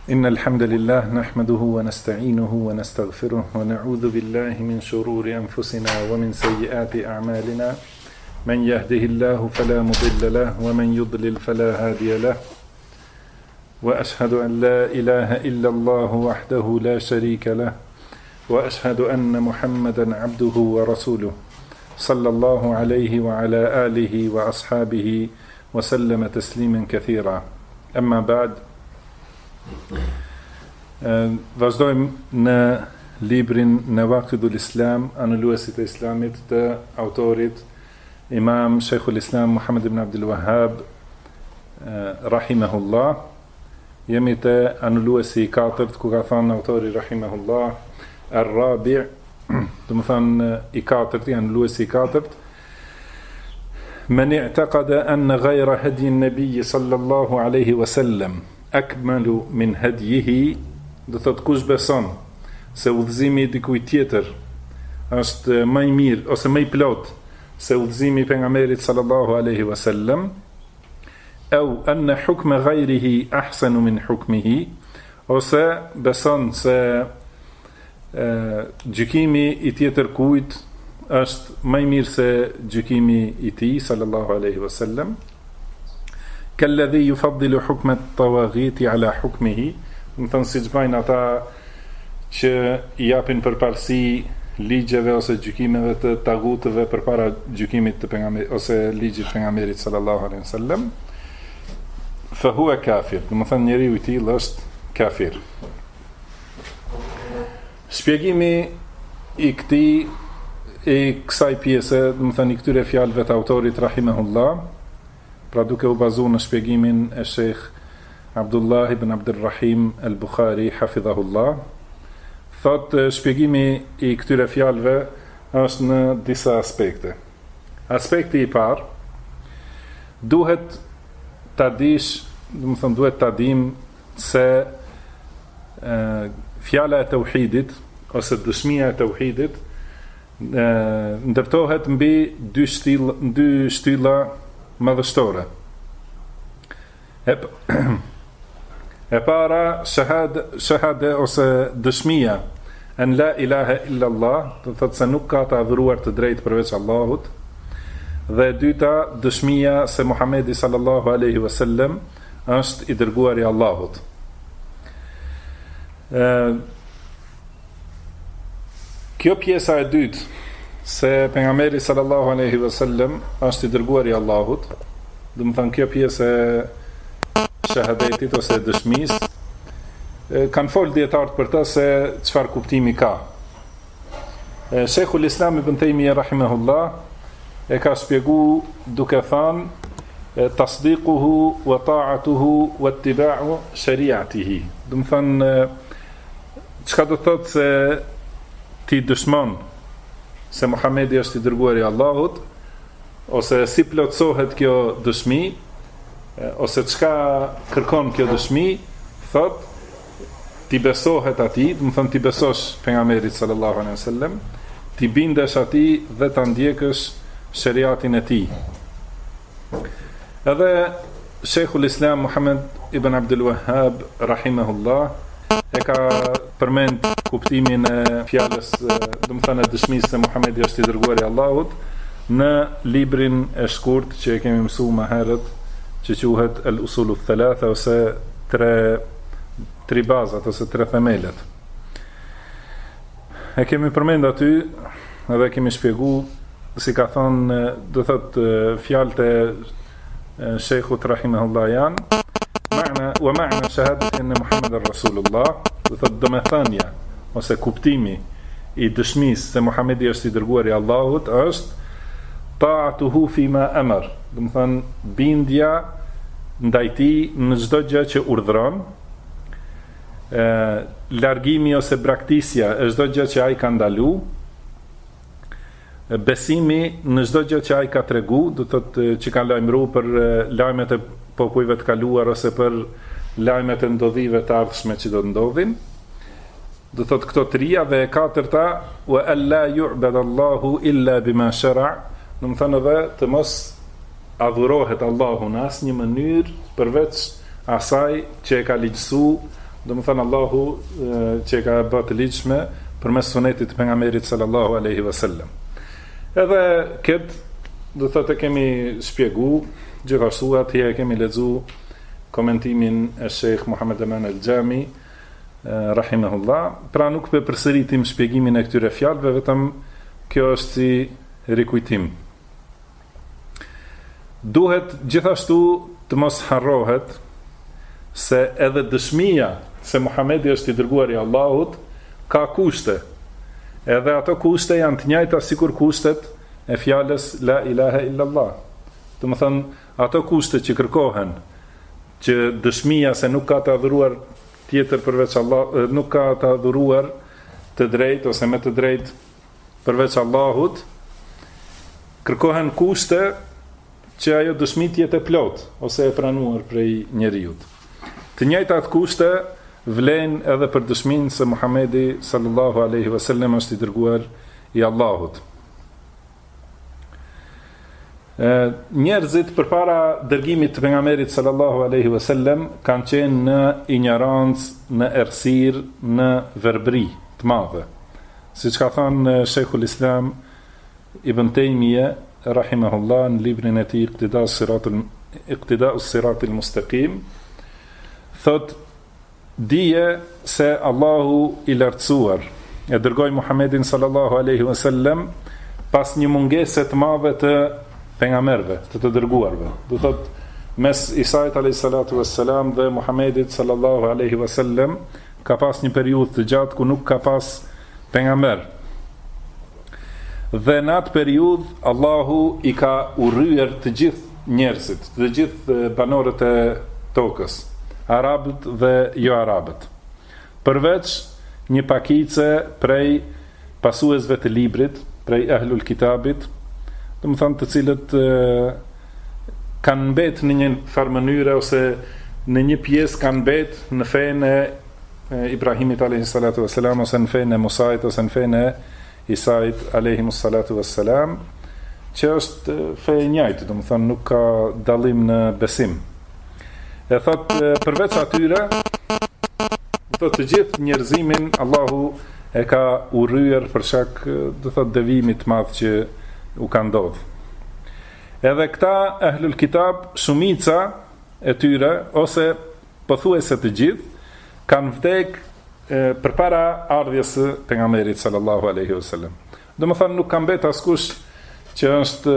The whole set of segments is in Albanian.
إن الحمد لله نحمده ونستعينه ونستغفره ونعوذ بالله من شرور أنفسنا ومن سيئات أعمالنا من يهده الله فلا مضل له ومن يضلل فلا هادي له وأشهد أن لا إله إلا الله وحده لا شريك له وأشهد أن محمدا عبده ورسوله صلى الله عليه وعلى آله وأصحابه وسلم تسليما كثيرا أما بعد. Vazhdojmë në librin Nawaqidul Islam, anëluesit e Islamit të autorit Imam Sheikhul Islam Muhammad ibn Abdul Wahhab rahimahullah. Jemi te anëluesi I katërt, ku ka thënë autori rahimahullah ar-rabi', do të thonë I katërt, anëluesi I katërt. Man i'taqada anna ghayra hadi an-nabiy sallallahu alaihi wasallam akmalu min hadyihi, do thot kush beson se udhëzimi I dikujt tjetër është më I mirë ose më I plot se udhëzimi I pejgamberit sallallahu alaihi wasallam, au anna hukma ghayrihi ahsanu min hukmihi, ose beson se gjykimi I tjetër kujt është më I mirë se gjykimi I tij sallallahu alaihi wasallam, kalladhi yufaddilu hukma at-tawaghiti ala hukmihi, do të thonë siç bajnë ata që I japin përparësi ligjeve ose gjykimeve të tagutëve përpara gjykimit të pejgamberit ose ligjit të pejgamberit sallallahu alaihi wasallam, fa huwa kafir, do të thonë njeriu I tillë është kafir. Shpjegimi I kësaj pjese, do të thonë I këtyre fjalëve të autorit rahimahullah, pra duke u bazuar në shpjegimin e Sheikh Abdullah ibn Abdurrahim al-Bukhari hafidhahullah, thot shpjegimi I këtyre fjalëve është në disa aspekte. Aspekti I parë, duhet ta dish, do të thonë duhet ta dim se fjala e tauhidit ose dëshmia e tauhidit ndërtohet mbi dy shtylla madhështore. E para shahade ose dëshmia en la ilaha illa Allah, do thotë se nuk ka të adhuruar të drejtë përveç Allahut, dhe e dyta dëshmia se Muhamedi sallallahu alaihi wasallam është I dërguari I Allahut. Kjo pjesa e dytë, se pejgamberi sallallahu alaihi wasallam është I dërguari I Allahut, do të thonë kjo pjesë e shahadetit ose dëshmisë, kanë folë dietarët për të se çfarë kuptimi ka. Sheikhul Islam ibn Taymiyah rahimahullah e ka shpjeguar duke thënë tasdiquhu wa ta'atuhu wa ittiba'u shari'atihi. Do të thonë çka do thotë se ti dëshmon se Muhamedi është I dërguari I Allahut, ose si plotësohet kjo dëshmi, ose çka kërkon kjo dëshmi, thot ti besohet atij, do të thonë ti besosh pejgamberit sallallahu alaihi wasallam, ti bindesh atij dhe ta ndjekësh shariatin e tij. Edhe Sheikhul Islam Muhammad ibn Abdul Wahhab rahimahullah e ka përmend kuptimin e fjalës, do të thonë dëshmisë se Muhamedi është I dërguari I Allahut në librin e shkurt që e kemi mësuar më herët, që quhet al-usulu thalatha, ose tre bazat ose tre themelet. E kemi përmend aty edhe kemi shpjeguar, si ka thonë, do thotë fjalët e Sheikhut rahimahullah janë ma'na shahadati anna Muhammadar Rasulullah, do thotë domethënia ose kuptimi I dëshmisë se Muhamedi është I dërguari I Allahut është ta'atuhu fima amar, do të thonë bindja ndaj tij në çdo gjë që urdhëron, largimi ose braktisja e çdo gjë që ai ka ndaluar, besimi në çdo gjë që ai ka treguar, do thotë që ka lajmëruar për lajmet e popujve të kaluar ose për lajmet e ndodhive të ardhshme që do të ndodhin. Do thot këto trija, dhe e katërta wa alla yu'bad Allahu illa bima shara', do të thonë edhe të mos adhurohet Allahu në asnjë mënyrë përveç asaj që e ka ligjësuar domethënë Allahu që ka bërë të ligjshme përmes sunetit të pejgamberit sallallahu alaihi wasallam. Edhe këtë do thotë kemi shpjeguar, gjithashtu atje kemi lexuar komentimin e Sheikh Muhammad Aman al-Jami rahimahullah, pra nuk po përsëritim shpjegimin e këtyre fjalëve, vetëm kjo është si rikujtim. Duhet gjithashtu të mos harrohet se edhe dëshmia se Muhamedi është i dërguari i Allahut ka kushte. Edhe ato kushte janë të njëjta sikur kushtet e fjalës la ilaha illallah. Domethënë, ato kushte që kërkohen, që dëshmia se nuk ka të adhuruar tjetër përveç Allah, nuk ka të adhuruar të drejtë ose me të drejtë përveç Allahut, kërkohen kushte që ajo dëshmi të jetë e plot ose e pranuar prej njeriut. Të njëjtat kushte vlen edhe për dëshminë se Muhamedi sallallahu alaihi wasallam është i dërguar i Allahut. Njerëzit përpara dërgimit të pejgamberit sallallahu alaihi wasallam kanë qenë në ignorancë, në errësirë, në verbri të madhe. Siç ka thënë Sheikhul Islam Ibn Taymiyah rahimahullah në librin e tij Iqtida'us Siratil Mustaqim, thot dije se Allahu i lartësuar e dërgoi Muhammedin sallallahu alaihi wasallam pas një mungese të madhe të pejgamberëve, të dërguarve. Do thot mes Isait alayhi salatu wassalam dhe Muhammedit sallallahu alaihi wasallam ka pas një periudhë të gjatë ku nuk ka pas pejgamber. Dhe në atë periudhë Allahu i ka urryer të gjithë njerëzit, të gjithë banorët e tokës, arabët dhe jo arabët. Përveç një pakice prej pasuesve të librit, prej ahlul kitabit, domethënë të cilët kanë mbet në një farë mënyre ose në një pjesë kanë mbet në fenë e Ibrahimit alayhi salatu wassalam ose në fenë e Musait ose në fenë e Isait alayhi salatu wassalam, që është fe e njëjtë, domethënë nuk ka dallim në besim. E thot përveç atyre, thot të gjithë njerëzimin Allahu e ka urryer për shkak do thot devimit të madh që u ka ndodh. Edhe këta ahlul kitab, shumica e tyre ose pothuajse të gjithë kanë vdek përpara ardhjes së pejgamberit sallallahu alaihi wasallam. Domethënë nuk ka mbet askush që është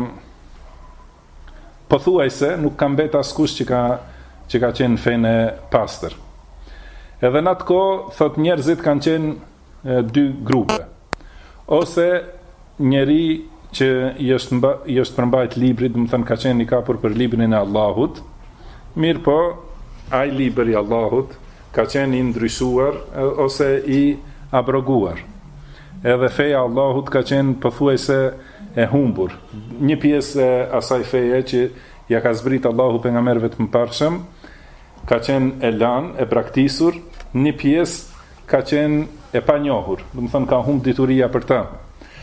pothuajse nuk ka mbet askush që ka qenë fenë pastër. Edhe në atë kohë thot njerëzit kanë qenë dy grupe. Ose njeri që i është përmbajt librit, domethënë ka qenë i kapur për librin e Allahut, mirë po, ai libri i Allahut ka qenë i ndryshuar ose i abroguar. Edhe feja Allahut ka qenë pothuajse e humbur. Një pjesë e asaj feje që ja ka zbrit Allahu pejgamberëve të mëparshëm ka qenë e lanë, e praktisur, një pjesë ka qenë e panjohur, domethënë ka humb dituria për ta.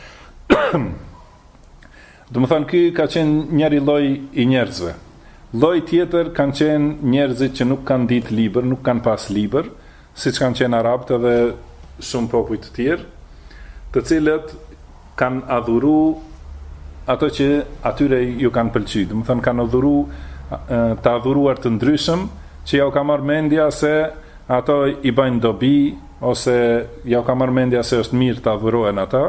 Domethënë ky ka qenë njëri lloj i njerëzve. Lloj tjetër kanë qenë njerëzit që nuk kanë ditë libër, nuk kanë pas libër, siç kanë qenë arabët edhe shumë popull të tjerë, të cilët kanë adhuru ato që atyre ju kanë pëlqyer. Domethënë kanë adhuru të adhuruar të ndryshëm që ja u ka marrë mendja se ato i bëjnë dobi ose ja u ka marrë mendja se është mirë të adhurohen ata.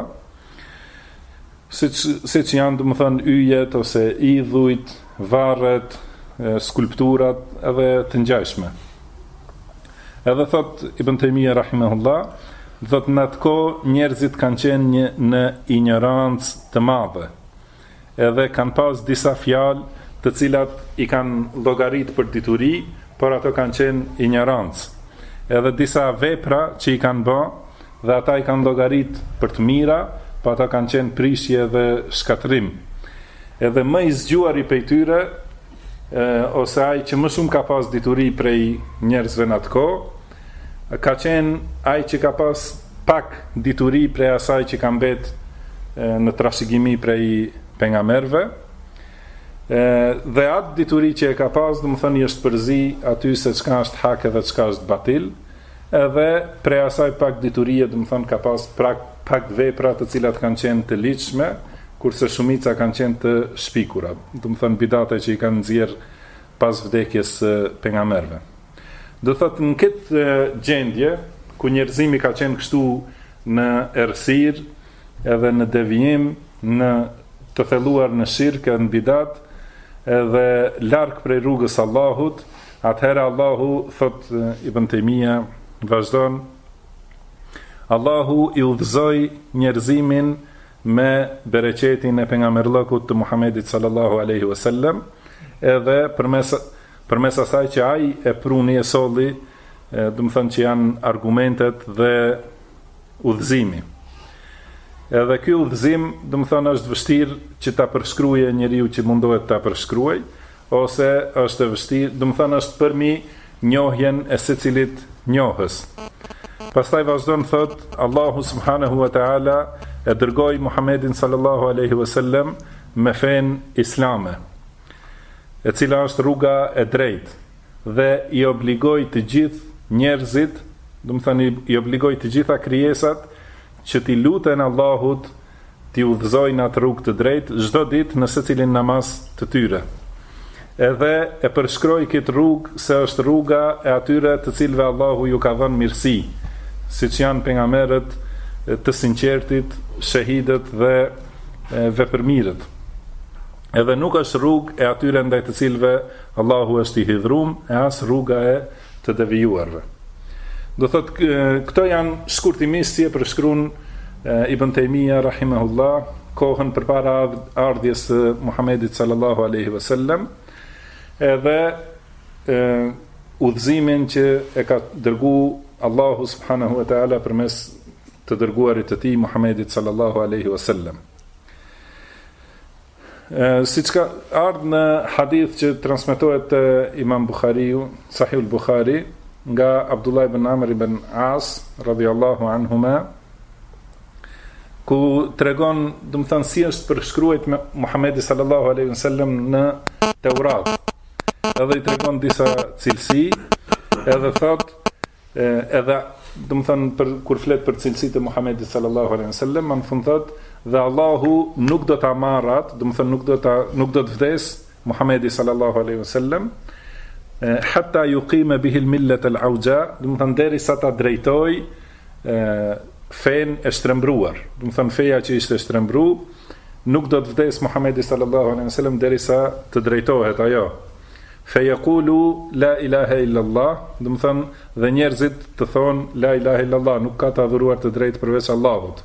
Siç janë domethënë yjet ose idhujt, varret, skulpturat edhe të ngjashme. Edhe thot Ibn Taymiyah rahimahullah, thot në atë kohë njerëzit kanë qenë në ignorancë të madhe. Edhe kanë pas disa fjalë të cilat i kanë llogarit për dituri, por ato kanë qenë ignorancë. Edhe disa vepra që i kanë bë dhe ata i kanë llogarit për të mira, pa ata kanë qenë prishje dhe shkatrim. Edhe më i zgjuari prej tyre, ose ai që më shumë ka pas dituri prej njerëzve në atë kohë, ka qenë ai që ka pas pak dituri prej asaj që ka mbet në trashëgimi prej pejgamberëve. Dhe atë dituri që e ka pas, domethënë i është përzi aty se çka është hak edhe çka është batil, edhe prej asaj pak diturie, do të thonë ka pas pak vepra të cilat kanë qenë të ligjshme, kurse shumica kanë qenë të shpikura, do të thonë bidate që i kanë nxjerr pas vdekjes së pejgamberëve. Do thotë në këtë gjendje ku njerëzimi ka qenë kështu në errësirë, edhe në devijim, në të thelluar në shirk, në bidat, edhe larg prej rrugës Allahut, atëherë Allahu, thot Ibn Taymija, vazhdon, Allahu i udhëzoi njerëzimin me bereqetin e pejgamberllëkut të Muhamedit sallallahu alaihi wasallam, edhe përmes asaj që ai e pruni e solli, do të thonë që janë argumentet dhe udhëzimi. Edhe ky udhëzim, do të thonë, është vështirë që ta përshkruajë njeriu që mundohet ta përshkruajë, ose është e vështirë, do të thonë është përmi njohjen e secilit njohës. Pastaj vazhdon thot, Allahu subhanahu wa taala e dërgoi Muhamedit sallallahu alaihi wasallam me fen islame, e cila është rruga e drejtë dhe i obligoi të gjithë njerëzit, do të thënë i obligoi të gjitha krijesat që t'i luten Allahut, t'i udhëzojnë atë rrugë të drejtë çdo ditë në secilin namaz të tyre. Edhe e përshkroi këtë rrugë se është rruga e atyre të cilëve Allahu ju ka dhënë mirësi, siç janë pejgamberët të sinqertit, shahidët dhe vepërmirët. Edhe nuk është rrugë e atyre ndaj të cilëve Allahu është i hidhur, e as rruga e të devijuarve. Do thot, këto janë shkurtimisht si e përshkruan Ibn Taymija rahimahullah kohën përpara ardhjes së Muhamedit sallallahu alaihi wasallam, edhe udhëzimin që e ka dërguar Allahu subhanahu wa taala përmes të dërguarit të tij Muhamedit sallallahu alaihi wasallam. Siç ka ardhur në hadith që transmetohet te Imam Buhariu, Sahih al-Bukhari, nga Abdullah ibn Amr ibn As radhiyallahu anhuma, ku tregon, do të thënë, si është përshkruajt me Muhamedi sallallahu alaihi wasallam në Teurat. Edhe i tregon disa cilësi, edhe thot, edhe do të thënë kur flet për cilësitë e Muhamedit sallallahu alaihi wasallam, më fund thot, dhe Allahu nuk do ta marrat, do të thënë nuk do të vdes Muhamedi sallallahu alaihi wasallam, hatta yuqima bihi al-millat al-auja, do të thënë derisa ta drejtoj fen e shtrembruar. Do të thënë feja që ishte shtrembruar, nuk do të vdes Muhamedi sallallahu alaihi wasallam derisa të drejtohet ajo. Fa yaqulu la ilaha illa Allah, do të thënë dhe njerëzit të thonë la ilaha illa Allah, nuk ka të adhuruar të drejtë përveç Allahut.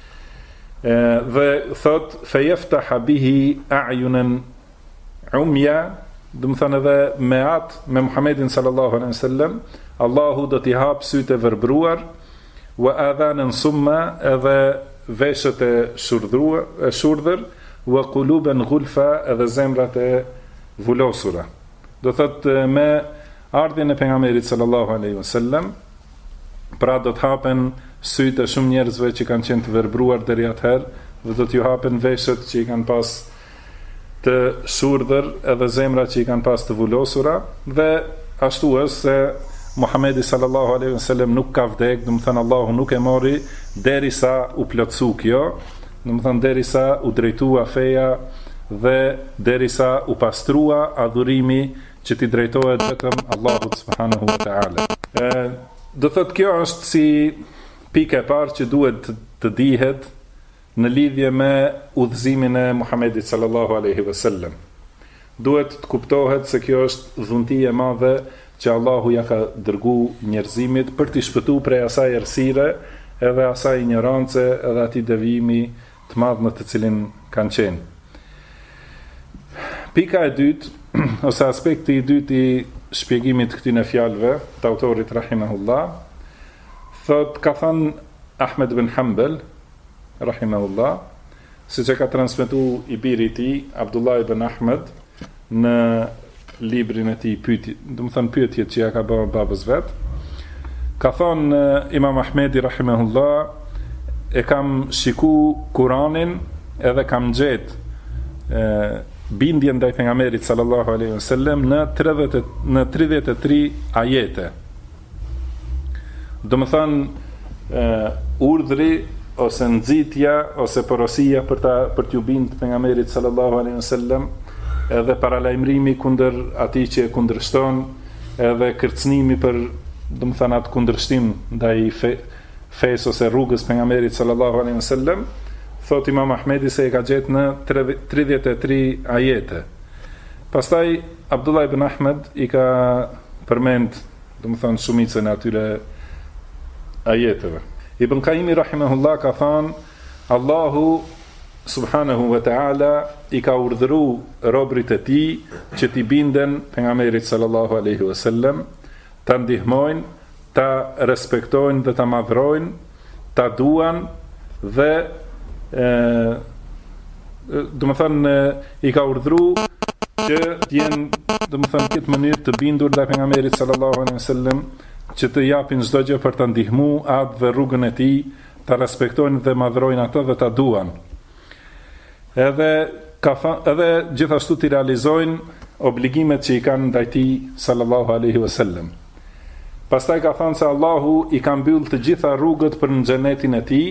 Dhe thot fa yaftaha bihi a'yunan umya, do të thënë edhe me Muhamedit sallallahu alaihi wasallam Allahu do t'i hap sytë e verbruar, wa adhanan summa, edhe veshët e shurdhër, wa quluban ghulfa, edhe zemrat e vulosura. Do thotë me ardhjen e pejgamberit sallallahu alaihi wasallam, pra do të hapen sytë e shumë njerëzve që kanë qenë të verbruar deri atëherë, dhe do t'ju hapen veshët që i kanë pas të shurdhër, edhe zemrat që i kanë pas të vulosura, dhe ashtu është se Muhamedi sallallahu alaihi wasallam nuk ka vdek, do të thënë Allahu nuk e mori derisa u plotsu kjo, do të thënë derisa u drejtua feja dhe derisa u pastrua adhurimi që t'i drejtohet vetëm Allahut subhanahu wa taala. Do thotë kjo është si pika e parë që duhet të dihet në lidhje me udhëzimin e Muhamedit sallallahu alaihi wasallam. Duhet të kuptohet se kjo është dhunti e madhe që Allahu ja ka dërgu njerëzimit për t'i shpëtuar prej asaj errësire, edhe asaj ignorance, edhe atij devijimi të madh në të cilin kanë qenë. Pika e dytë, ose aspekti i dytë i shpjegimit të këtyre fjalëve të autorit rahimahullah, thot, ka thënë Ahmed ibn Hanbal rahimahullah, siç e ka transmetuar i biri i tij Abdullah ibn Ahmed në librin e tij pyetje, do të thënë pyetjet që ja ka bërë babës vet. Ka thonë Imam Ahmedi rahimahullah, e kam shiku Kur'anin edhe kam gjetë bindjen ndaj pejgamberit sallallahu alaihi wasallam në 33 ajete. Do më thënë urdhri ose nxitja ose porosia për t'ju bind pejgamberit sallallahu alaihi wasallam, edhe paralajmërimi kundër atij që e kundërshton, edhe kërcënimi për, do më thënë, atë kundërshtim ndaj fesë ose rrugës pejgamberit sallallahu alaihi wasallam. Thot Imam Ahmedi se e ka gjetë në 33 ajete. Pastaj Abdullah ibn Ahmed i ka përmend, do më thënë, shumicën e atyre ajeteve. Ibn Qayyim rahimahullah ka thënë, Allahu subhanahu wa ta'ala i ka urdhëru robrit e tij që t'i binden pejgamberit sallallahu alaihi wasallam, ta ndihmojnë, ta respektojnë dhe ta madhrojnë, ta duan dhe do më thënë i ka urdhëru që t'jenë, do më thënë, këtë mënyrë të bindur ndaj pejgamberit sallallahu alaihi wasallam, që të japin çdo gjë për ta ndihmuar atë dhe rrugën e tij, ta respektojnë dhe madhrojnë atë dhe ta duan. Edhe gjithashtu t'i realizojnë obligimet që i kanë ndaj tij sallallahu alaihi wasallam. Pastaj ka thënë se Allahu i ka mbyll të gjitha rrugët për në xhenetin e tij,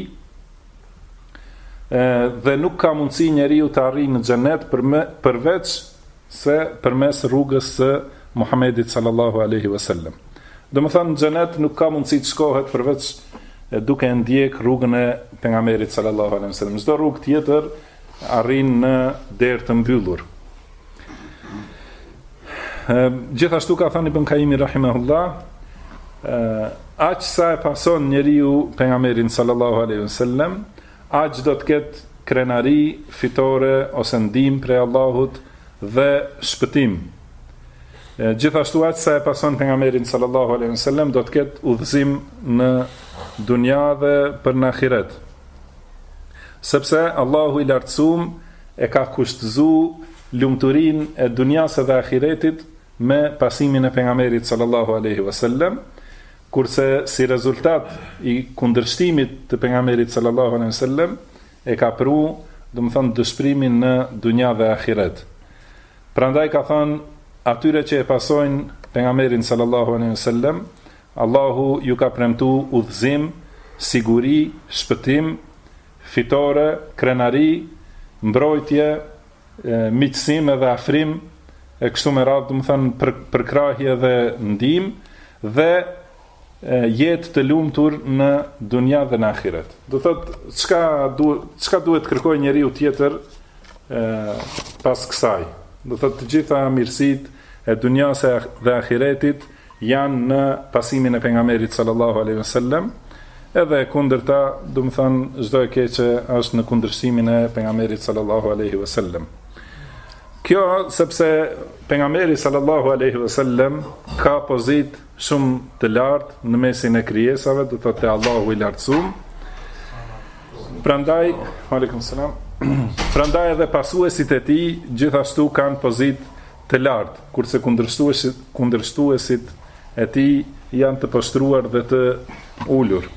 dhe nuk ka mundësi njeriu të arrijë në xhenet përveç se përmes rrugës së Muhamedit sallallahu alaihi wasallam. Do më thënë, në xhenet nuk ka mundësi të shkohet përveç duke ndjek rrugën e pejgamberit sallallahu alaihi wasallam. Çdo rrugë tjetër arrin në derë të mbyllur. Gjithashtu ka thënë Ibn Qayyim rahimahullah, aq sa e pason njeriu pejgamberin sallallahu alaihi wasallam, aq do të ketë krenari, fitore ose ndihmë prej Allahut dhe shpëtim. Gjithashtu aq sa e pason pejgamberin sallallahu alaihi wasallam, do të ketë udhëzim në dunja dhe për në ahiret. Sepse Allahu i lartësuar e ka kushtëzuar lumturinë e dunjas dhe ahiretit me pasimin e pejgamberit sallallahu alaihi wasallam, kurse si rezultat i kundërshtimit të pejgamberit sallallahu alaihi wasallam e ka pru, do të thonë, dëshpërimin në dunja dhe ahiret. Prandaj ka thënë, atyre që e pasojnë pejgamberin sallallahu alaihi wasallam, Allahu ju ka premtuar udhëzim, siguri, shpëtim, fitore, krenari, mbrojtje, miqësim edhe afrim, e kështu me radhë, do të thonë, përkrahje dhe ndihmë dhe jetë të lumtur në dunja dhe në ahiret. Do thotë, çka duhet kërkojë njeriu tjetër pas kësaj? Do thotë, të gjitha mirësitë e dunjas dhe ahiretit janë në pasimin e pejgamberit sallallahu alaihi wasallam, edhe kundërta, do të thonë, çdo e keqe është në kundërshtimin e pejgamberit sallallahu alaihi wasallam. Kjo sepse pejgamberi sallallahu alaihi wasallam ka pozitë shumë të lartë në mesin e krijesave, do thotë te Allahu i lartësuar. Prandaj, aleikum selam. Prandaj edhe pasuesit e tij gjithashtu kanë pozitë të lartë, kurse kundërshtuesit e tij janë të poshtruar dhe të ulur.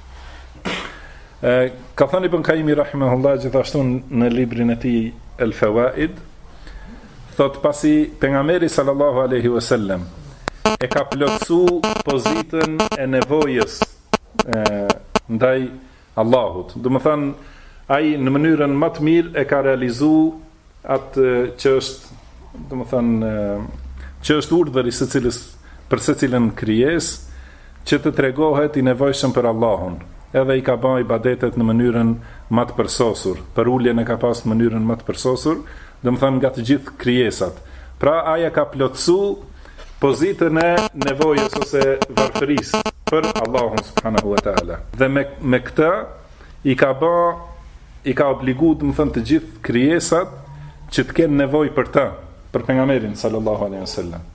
Ka thënë Ibn Qayyim rahimahullah gjithashtu në librin e tij El Fawaid, thot, pasi pejgamberi sallallahu alaihi wasallam e ka plotësu pozitën e nevojës ndaj Allahut. Do më thënë, ai në mënyrën më të mirë e ka realizu atë që është, do më thënë, që është urdhëri për secilën krijes, që të tregohet i nevojshëm për Allahun, edhe i ka bën ibadetet në mënyrën më të përsosur, për uljen e ka pas në mënyrën më të përsosur, do më thënë, nga të gjithë krijesat. Pra aja ka plotësu pozitën e nevojës ose varfërisë për Allahun subhanahu wa ta'ala. Dhe me këtë i ka obligu, do më thënë, të gjithë krijesat që të kenë nevojë për të, për pejgamberin sallallahu alaihi wasallam.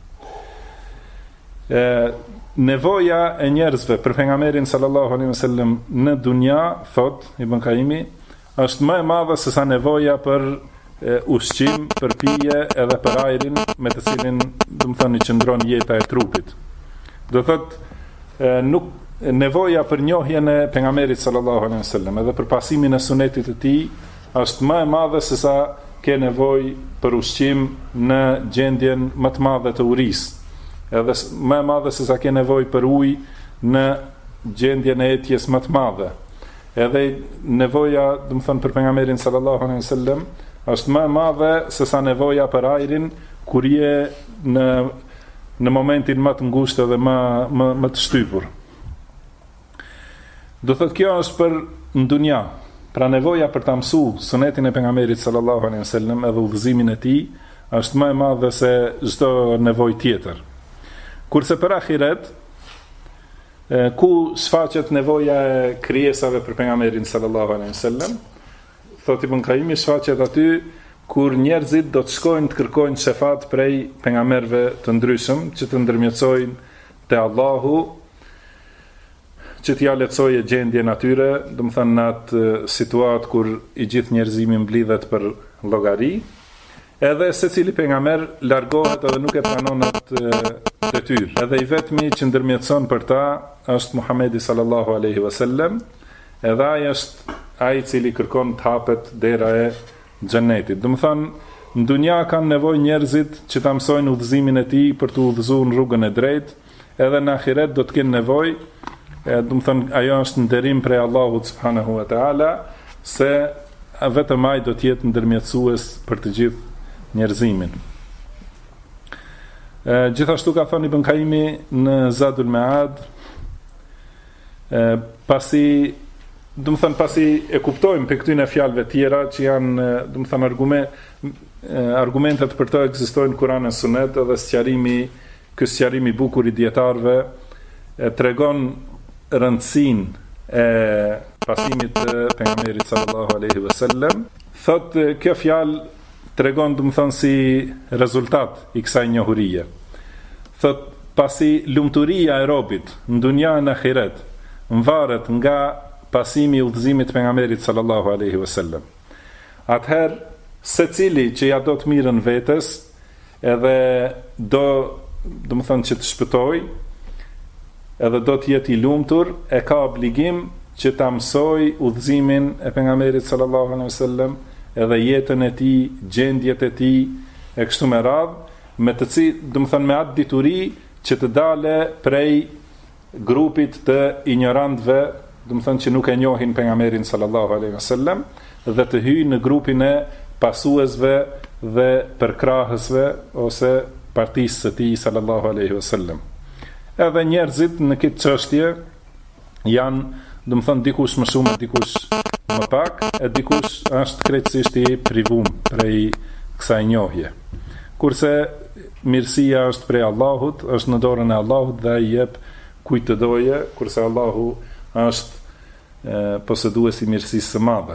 Nevoja e njerëzve për pejgamberin sallallahu alaihi wasallam në dunja, thot Ibn Qayyimi, është më e madhe se sa nevoja për ushqim, për pije edhe për ajrin me të cilin, do të thoni, qëndron jeta e trupit. Do thot, nuk nevoja për njohjen e pejgamberit sallallahu alaihi wasallam edhe për pasimin e sunetit të tij është më e madhe se sa ke nevojë për ushqim në gjendjen më të madhe të urisë, edhe më e madhe se sa ke nevojë për ujë në gjendjen e etjes më të madhe. Edhe nevoja, do të thënë, për pejgamberin sallallahu alaihi wasallam është më e madhe se sa nevoja për ajrin kur je në momentin më të ngushtë dhe më të shtypur. Do thotë kjo është për në dunja. Pra nevoja për ta mësuar sunetin e pejgamberit sallallahu alaihi wasallam edhe udhëzimin e tij është më e madhe se çdo nevojë tjetër. Kurse për ahiret, ku shfaqet nevoja e krijesave për pejgamberin sallallahu alaihi wasallam, thotë Ibn Qayyim, shfaqet aty kur njerëzit do të shkojnë të kërkojnë shefat prej pejgamberëve të ndryshëm që të ndërmjetësojnë te Allahu, që t'ja lehtësojë gjendjen atyre, do të thënë në atë situatë kur i gjithë njerëzimi mblidhet për llogari, edhe secili pejgamber largohet edhe nuk e pranon atë detyrë. Edhe i vetmi që ndërmjetëson për ta është Muhamedi sallallahu alaihi wasallam, edhe ai është ai i cili kërkon të hapet dera e xhenetit. Do të thënë, në dunja kanë nevojë njerëzit që ta mësojnë udhëzimin e tij për të udhëzuar në rrugën e drejtë, edhe në ahiret do të kenë nevojë. Do të thënë, ajo është nderim prej Allahut subhanahu wa taala, se vetëm ai do të jetë ndërmjetësues për të gjithë njerëzimin. Gjithashtu ka thënë Ibn Qayyimi në Zadul Ma'ad, pasi e kuptojmë për këtyne fjalëve tjera që janë, do të thënë, argumentet për të ekzistojnë Kur'an e Sunet, edhe sqarimi i bukur i dietarëve tregon rëndësinë e pasimit të pejgamberit sallallahu alaihi wasallam. Thotë kjo fjalë tregon, do të thënë, si rezultat i kësaj njohurie. Thotë, pasi lumturia e robit në dunja e në ahiret varet nga pasimi i udhëzimit të pejgamberit sallallahu alaihi wasallam, atëherë secili që ja do të mirën vetes edhe do të thënë që të shpëtojë, edhe do të jetë i lumtur, e ka obligim që ta mësoj udhëzimin e pejgamberit sallallahu alaihi wasallam, edhe jetën e tij, gjendjet e tij e kështu me radhë, me të cilë, do të thënë, me atë dituri që të dale prej grupit të ignorantëve, do të thënë që nuk e njohin pejgamberin sallallahu alaihi wasallam, dhe të hyjë në grupin e pasuesve dhe përkrahësve ose partisë së tij sallallahu alaihi wasallam. Edhe njerëzit në këtë çështje janë, do të thënë, dikush më shumë, dikush më pak, e dikush është krejtësisht i privum prej kësaj njohje. Kurse mirësia është prej Allahut, është në dorën e Allahut dhe ai jep kujt të doje, kurse Allahu është poseduesi i mirësisë së madhe.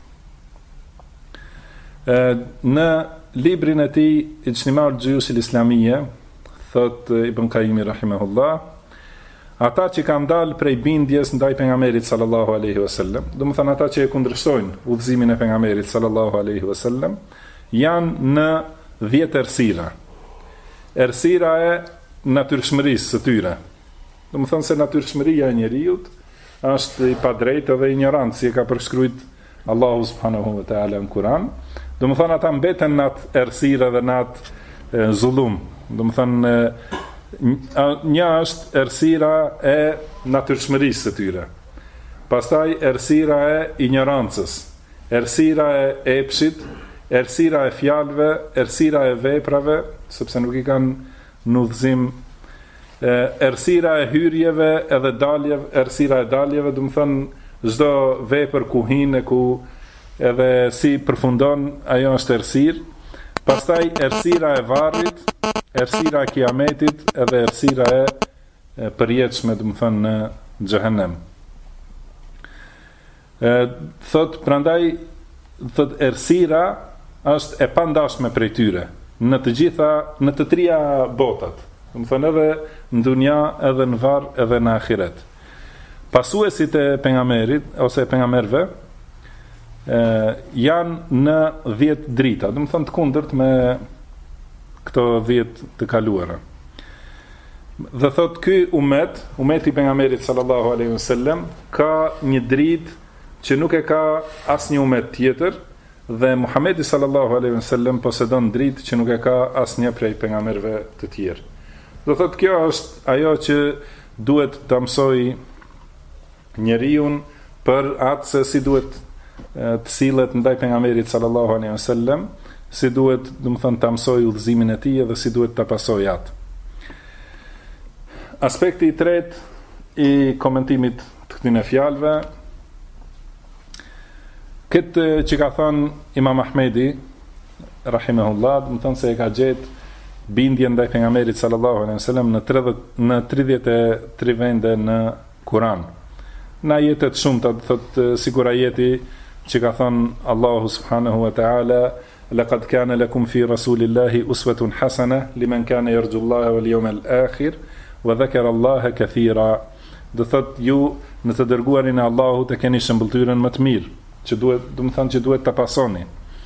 Në librin e tij Ijtima' al-Juyush al-Islamiyya, thot Ibn Qayyim rahimahullah, ata që kanë dalë prej bindjes ndaj pejgamberit sallallahu alaihi wasallam, do të thënë ata që e kundërshtojnë udhëzimin e pejgamberit sallallahu alaihi wasallam, janë në 10 errësira. Errësira e natyrshmërisë së tyre. Do të thënë se natyrshmëria e njeriut është i padrejtë dhe ignorant, si e ka përshkruajt Allahu subhanahu wa taala në Kur'an. Do të thënë ata mbeten në atë errësira dhe në atë zullum. Do të thënë, një është errësira e natyrshmërisë së tyre. Pastaj errësira e ignorancës, errësira e epshit, errësira e fjalëve, errësira e veprave, sepse nuk i kanë në udhëzim, errësira e hyrjeve edhe daljeve, errësira e daljeve, do të thënë çdo vepër ku hinë, ku edhe si përfundon, ajo është errësirë. Pastaj errësira e varrit, errësira e kiametit, edhe errësira e përjetshme, do të thënë në xhehenem. Prandaj errësira është e pandashme prej tyre në të trija botat. Do të thënë edhe në dunja, edhe në varr, edhe në ahiret. Pasuesit e pejgamberit ose pejgamberëve janë në 10 drita, do të thënë të kundërt me këto 10 të kaluara. Dhe thot ky umeti pejgamberit sallallahu alaihi wasallam ka një dritë që nuk e ka asnjë umet tjetër, dhe Muhamedi sallallahu alaihi wasallam posedon dritë që nuk e ka asnjë prej pejgamberëve të tjerë. Do thot kjo është ajo që duhet ta mësoj njeriun për atë se si duhet të sillet ndaj pejgamberit sallallahu alaihi wasallam, si duhet, domethënë, ta mësoj udhëzimin e tij dhe si duhet ta pasoj atë. Aspekti i tretë i komentimit të këtyre fjalëve, këtë që ka thënë Imam Ahmedi rahimahullah, domethënë se e ka gjetë bindjen ndaj pejgamberit sallallahu alaihi wasallam në 33 vende në Kur'an. Në ajete të shumta, thotë sigur ajeti që ka thënë Allahu subhanahu wa ta'ala, laqad kana lakum fi rasulillahi uswatun hasana liman kana yarju Allaha wal yawmal akhir wa dhakara Allaha kathira. Do thotë ju në të dërguarin e Allahut e keni shëmbëltyrën më të mirë, që duhet, do të thonë që duhet ta pasoni.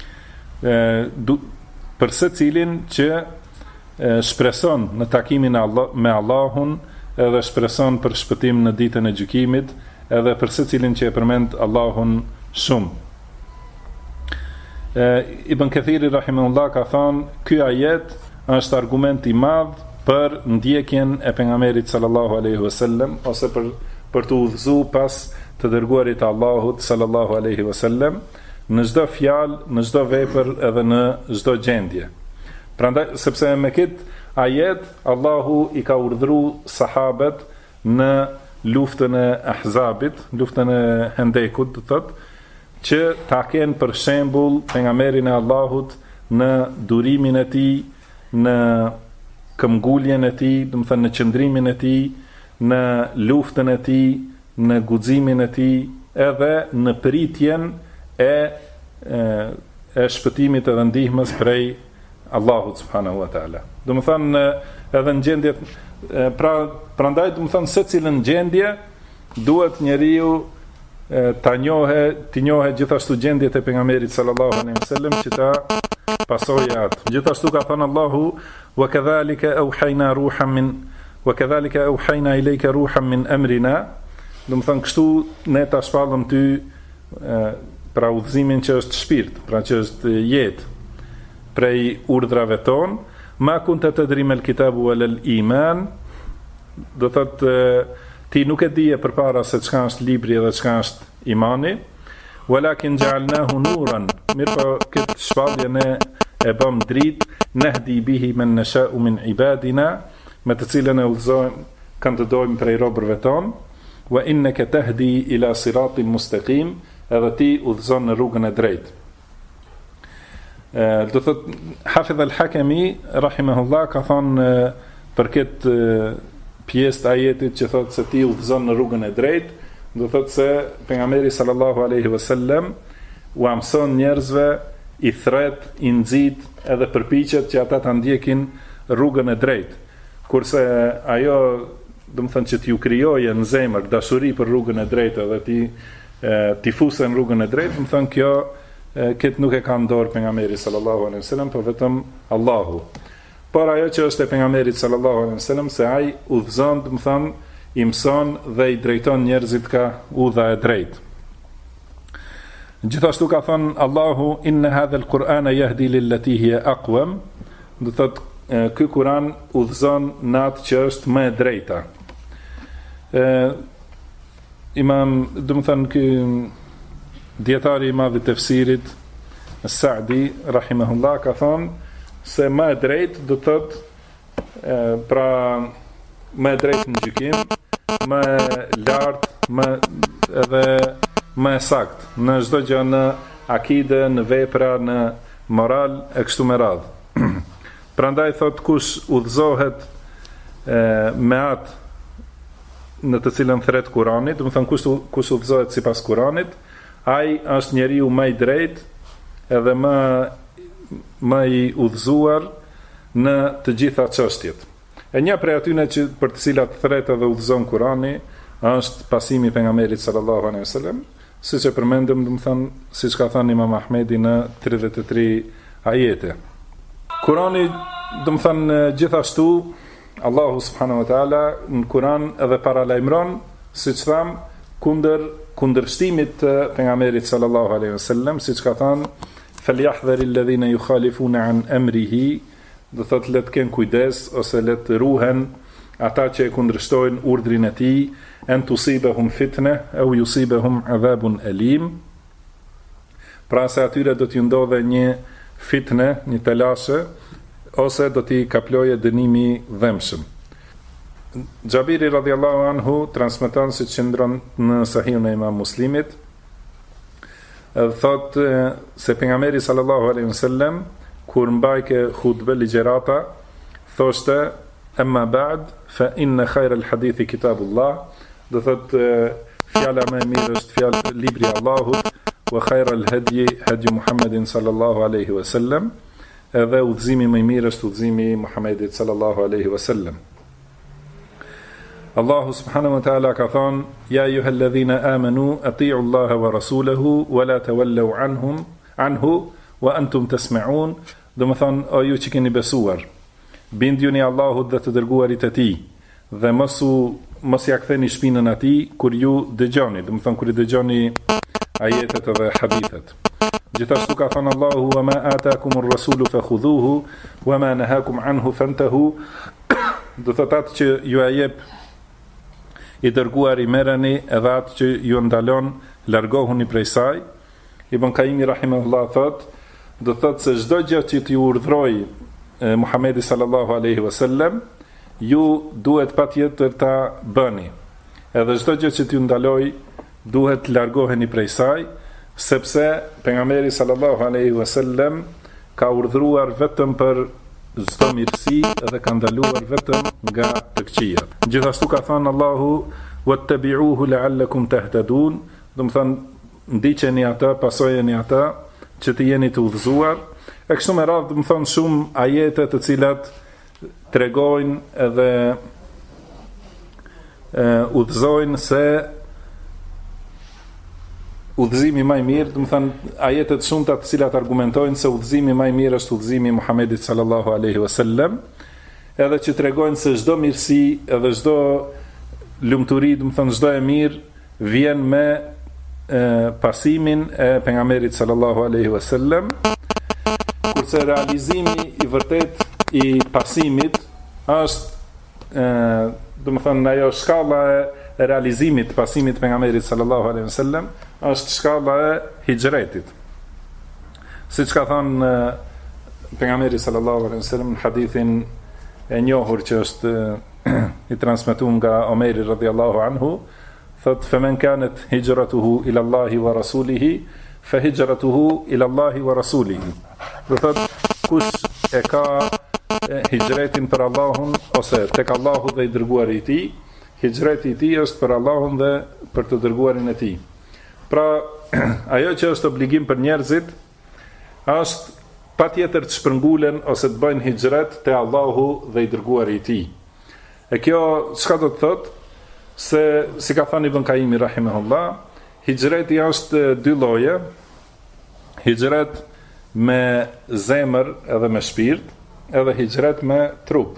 Për secilin që shpreson në takimin me Allahun, edhe shpreson për shpëtim në ditën e gjykimit, edhe për secilin që e përmend Allahun shumë. Ibn Kathiri rahimahullah ka thënë, ky ajet është argument i madh për ndjekjen e pejgamberit sallallahu alaihi wasallam, ose për të udhëzuar pas të dërguarit të Allahut sallallahu alaihi wasallam në çdo fjalë, në çdo vepër, edhe në çdo gjendje. Prandaj, sepse me këtë ajet Allahu i ka urdhëruar sahabët në luftën e Ahzabit, luftën e Hendekut, do thotë, që ta kenë për shembull pejgamberin e Allahut në durimin e tij, në këmbguljen e tij, do të thënë në qëndrimin e tij, në luftën e tij, në guximin e tij, edhe në pritjen e shpëtimit edhe ndihmës prej Allahut subhanahu wa taala. Do të thënë edhe në gjendjet prandaj do të thënë secilën gjendje duhet njeriu ta njohë gjithashtu gjendjet e pejgamberit sallallahu alaihi wasallam, që ta pasojë atë. Gjithashtu ka thënë Allahu, wa kadhalika awhayna ilayka ruhan min amrina. Do të thënë kështu ne ta shpallëm ty pra udhëzimin që është shpirt, pra që është jetë, prej urdhrave ton, ma kunta tadri mal kitabu wal iman. Do thotë ti nuk e dije përpara se çka është libri dhe çka është imani, walakin ja'alnahu nuran, mirë po këtë shpallje ne e bëm dritë, nahdi bihi man nasha'u min ibadina, me të cilën e udhëzojmë kandidojmë prej robërve tonë, wa innaka tahdi ila siratin mustaqim, edhe ti udhëzon në rrugën e drejtë. Do thotë Hafidh al-Hakimi rahimahullah ka thonë për këtë pjesë të ajetit që thotë se ti udhëzon në rrugën e drejtë, do thotë se pejgamberi sallallahu alaihi wasallam u mëson njerëzve, i thret, i nxit, edhe përpiqet që ata ta ndjekin rrugën e drejtë. Kurse ajo, do të thënë që t'ju krijoje në zemër dashuri për rrugën e drejtë edhe ti fuse në rrugën e drejtë, do të thënë kjo këtë nuk e ka në dorë pejgamberi sallallahu alaihi wasallam, por vetëm Allahu. Por ajo që është e pejgamberit sallallahu alaihi wasallam, se ai udhëzon, do të thënë, i mëson dhe i drejton njerëzit ka udha e drejtë. Gjithashtu ka thënë Allahu, inna hadha al-Qur'ana yahdi lillati hiya aqwam, do thotë ky Kur'an udhëzon në atë që është më e drejta. Imam, do të thënë, ky dietari i madh i tefsirit Sa'di rahimahullah ka thënë se më e drejtë do të thotë pra më e drejtë në gjykim, më lartë, edhe më saktë në çdo gjë, në akide, në vepra, në moral e kështu me radhë. Prandaj thot kush udhëzohet me atë në të cilën thret Kurani, do të thënë kush udhëzohet sipas Kuranit, ai është njeriu më i drejtë edhe më i udhëzuar në të gjitha çështjet. E një prej atyre që për të cilat thret edhe udhëzon Kurani është pasimi i pejgamberit sallallahu alaihi wasallam, siç e përmendëm, do të thënë, siç ka thënë Imam Ahmedi në 33 ajete. Kurani, do të thënë, gjithashtu Allahu subhanahu wa taala në Kur'an edhe paralajmëron, siç tham, kundërshtimit të pejgamberit sallallahu alaihi wasallam, siç ka thënë, falyahdhari alladhina yukhalifuna an amrihi, do thotë le të kenë kujdes ose le të ruhen ata që e kundërshtojnë urdhrin e tij, an tusibahum fitne au yusibahum adhabun alim. Pra se atyre do t'ju ndodhe një fitne, një telashe, ose do t'i kaploje dënimi dhemshëm. Xhabiri radhiyallahu anhu transmeton se qëndron në Sahihun e Imam Muslimit, thot se pejgamberi sallallahu alaihi wasallam kur mbajke hutbe ligjërata thoshte amma ba'd fa inna khayra al-hadithi kitabullah, do thot fjala më e mirë është fjalë libri i Allahut, wa khayra al-hadi hadi Muhammedin sallallahu alaihi wasallam, edhe udhëzimi më i mirë është udhëzimi i Muhammedit sallallahu alaihi wasallam. Allahu subhanahu wa ta'ala ka thonë: Ja ayyuhalladhina amanu ati'u Allaha wa rasulahu wa la tawallu anhu wa antum tasma'un. Do të thonë, o ju që keni besuar, bindjuni Allahut dhe të dërguarit e tij, dhe mos ja ktheni shpinën atij kur ju dëgjoni, do të thonë kur i dëgjoni ajetet dhe hadithet. Gjithashtu ka thënë Allahu: Wa ma ataakumur rasulu fakhudhuhu wa ma nahakum anhu fantahu. Do thotë atë që ju jep i dërguar i merreni, edhe atë që ju ndalon largohuni prej saj. Ibn Qayyim rahimahullah thot, do thot se çdo gjë që t'ju urdhroi Muhamedi sallallahu alaihi wasallam, ju duhet patjetër ta bëni. Edhe çdo gjë që t'ju ndaloi, duhet largoheni prej saj, sepse pejgamberi sallallahu alaihi wasallam ka urdhëruar vetëm për çdo mirësi dhe ka ndaluar vetëm nga të këqijat. Gjithashtu ka thënë Allahu: "Wattabi'uhu la'allakum tahtadun", do të thonë ndiqeni ata, pasojeni ata që të jeni të udhëzuar. E kështu me radhë, do të thonë shumë ajete të cilat tregojnë edhe udhëzojnë se udhëzimi më i mirë, do të thënë ajetet shumëta të cilat argumentojnë se udhëzimi më i mirë është udhëzimi i Muhamedit sallallahu alaihi wasallam, edhe që tregojnë se çdo mirësi edhe çdo lumturi, do të thënë çdo e mirë vjen me pasimin e pejgamberit sallallahu alaihi wasallam, kurse realizimi i vërtet i pasimit është do të thënë ajo shkalla e realizimit të pasimit pejgamberit sallallahu alaihi wasallam është shkalla e hijretit. Siç ka thënë pejgamberi sallallahu alaihi wasallam në hadithin e njohur që është i transmetuar nga Omeri radhiyallahu anhu, thot: "Faman kanat hijratuhu ila Allahi wa rasulihi, fa hijratuhu ila Allahi wa rasulihi." Do thot, kush e ka hijretin për Allahun ose tek Allahu dhe i dërguari i tij, hijreti i tij është për Allahun dhe për të dërguarin e tij. Pra, ajo që është obligim për njerëzit është patjetër të shpërngulen ose të bëjnë hijret te Allahu dhe i dërguari i tij. E kjo çka do të thotë? Se si ka thënë Ibn Qayyim rahimahullah, hijreti është dy lloje: hijret me zemër edhe me shpirt, edhe hijret me trup.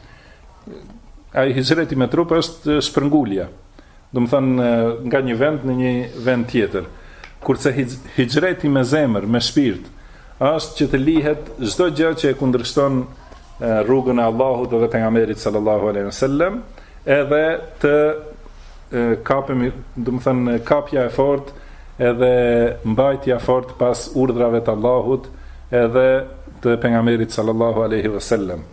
Ai hijreti me trup është shpërngulja, do të thënë nga një vend në një vend tjetër. Kurse hijreti me zemër, me shpirt, është që të lihet çdo gjë që e kundërshton rrugën e Allahut dhe pejgamberit sallallahu alaihi wasallam, edhe të kapemi, do të thënë kapja e fortë edhe mbajtja e fortë pas urdhrave të Allahut edhe të pejgamberit sallallahu alaihi wasallam.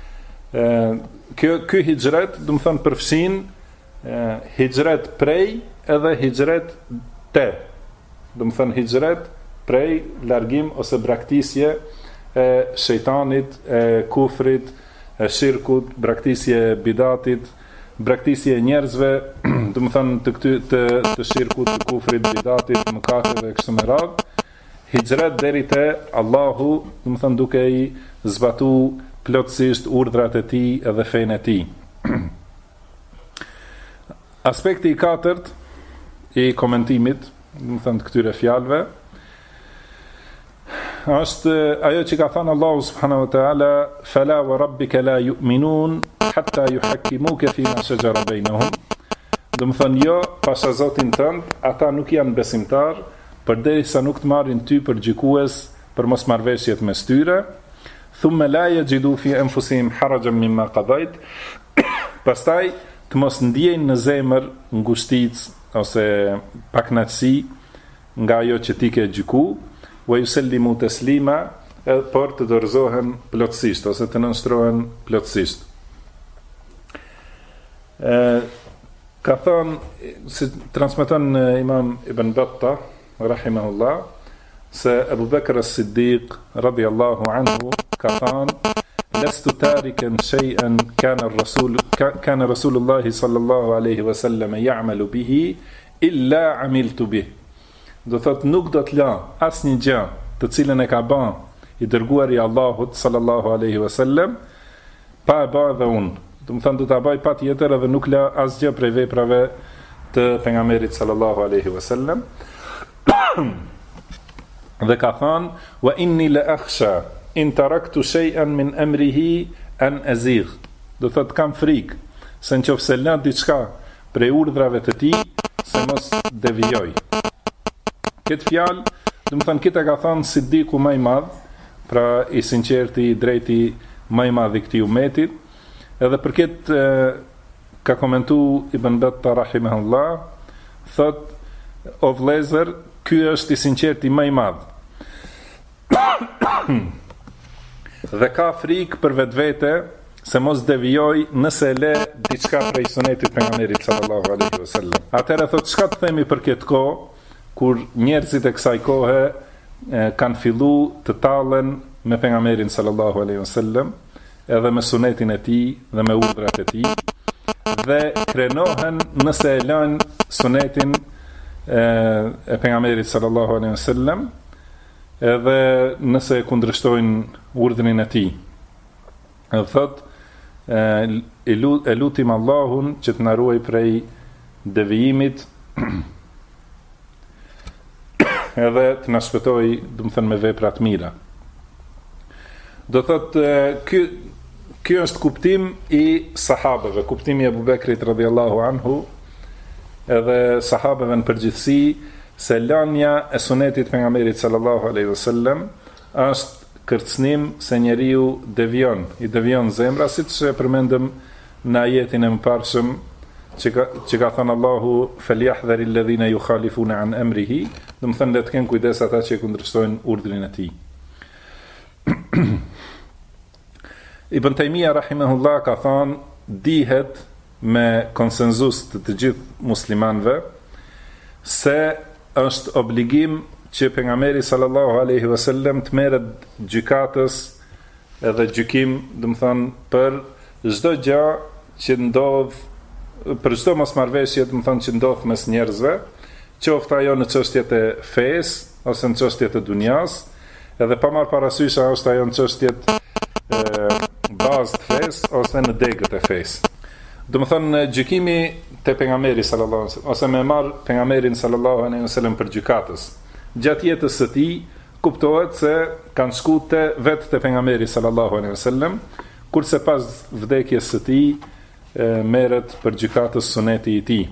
Ky hijret, do të thënë përfshin hijret prej edhe hijret te. Do të thënë hijret prej largim ose braktisje e shejtanit, e kufrit, e shirkut, braktisje e bidatit, braktisje e njerëzve, do të thënë të shirkut, të kufrit, bidatit, mëkateve e kështu me radhë. Hijret deri te Allahu, do të thënë duke i zbatu plotësisht urdhrat e tij edhe fenë e tij. Aspekti i katërt i komentimit, do të thënë të këtyre fjalëve, është ajo që ka thënë Allahu subhanahu wa taala: "Fala wa rabbika la yu'minun hatta yuhakkimuka fima shajara bainahum." Do të thënë jo, pasha Zotin tënd, ata nuk janë besimtar përderisa nuk të marrin ty për gjykues për mosmarrveshjet mes tyre. Thumma la yajidu fi anfusihim harajan mimma qadayt. Pastaj të mos ndjejnë në zemër ngushtic ose pakënaqësi nga ajo që ti ke gjyku, wa yusallimu taslima, por të dorëzohen plotësisht ose të nënshtrohen plotësisht. Ka thënë, si transmeton Imam Ibn Battah rahimahullah, se Abu Bakr as-Siddiq radiyallahu anhu ka thënë: "Lastu tarikan shay'an kana Rasulullah sallallahu alaihi wasallam ya'malu bihi illa 'amiltu bih." Do thot nuk do të lë asnjë gjë të cilën e ka bën i dërguari i Allahut sallallahu alaihi wasallam pa e bërë dhe unë. Do të thënë do ta bëj patjetër edhe nuk lë asgjë prej veprave të pejgamberit sallallahu alaihi wasallam. Dhe ka thënë: "Wa inni la akhsha in taraktu shay'an min amrihi an azigh." Do thot kam frikë se nëse lë diçka prej urdhrave të tij, se mos devijoj. Këtë fjalë, do të thënë këtë ka thënë Siddiku më i madh, pra i sinqerti, i drejti më i madh i këtij umetit. Edhe për këtë ka komentu Ibn Battah rahimahullah, thot: "O vëllezër, ky është i sinqerti më i madh." Dhe ka frikë për vetvete se mos devijoj nëse le diçka prej sunetit pejgamberit sallallahu alaihi wasallam. Atëherë thot, çka të themi për këtë kohë kur njerëzit e kësaj kohe kanë fillu të tallen me pejgamberin sallallahu alaihi wasallam, edhe me sunetin e tij dhe me urdhrat e tij, dhe krenohen nëse e lënë sunetin e pejgamberit sallallahu alaihi wasallam, edhe nëse kundërshtojnë urdhrin e tij. Edhe thot, e lutim Allahun që të na ruaj prej devijimit edhe të na shpëtoj, do të thënë, me vepra të mira. Do thot, ky është kuptim i sahabeve, kuptimi i Abu Bekrit radhiyallahu anhu, edhe sahabeve në përgjithësi, se lënia e sunetit pejgamberit sallallahu alaihi wasallam është kërcënim se njeriu i devion zemra, siç e përmendëm në ajetin e mëparshëm që ka thënë Allahu: "Falyahdharil ladhina yukhalifuna an amrihi", do të thënë le të kenë kujdes ata që kundërshtojnë urdhrin e tij. Ibn Taymija rahimahullah ka thënë, dihet me konsenzus të gjithë muslimanëve se është obligim që pejgamberi sallallahu alaihi wasallam të merret gjykatës edhe gjykim, do të thënë, për çdo gjë që ndodh, për çdo mosmarrveshje, do të thënë, që ndodh mes njerëzve, qoftë ajo në çështjet e fesë ose në çështjet e dunjas, edhe pa marrë parasysh a është ajo në çështjet bazë të fesë ose në degët e fesë. Do të thënë, gjykimi te pejgamberi sallallahu alaihi wasallam, ose me marr pejgamberin sallallahu alaihi wasallam për gjykatës, gjatë jetës së tij, kuptohet se kanë shkuar te vetë te pejgamberi sallallahu alaihi wasallam, kurse pas vdekjes së tij merret për gjykatës suneti i tij.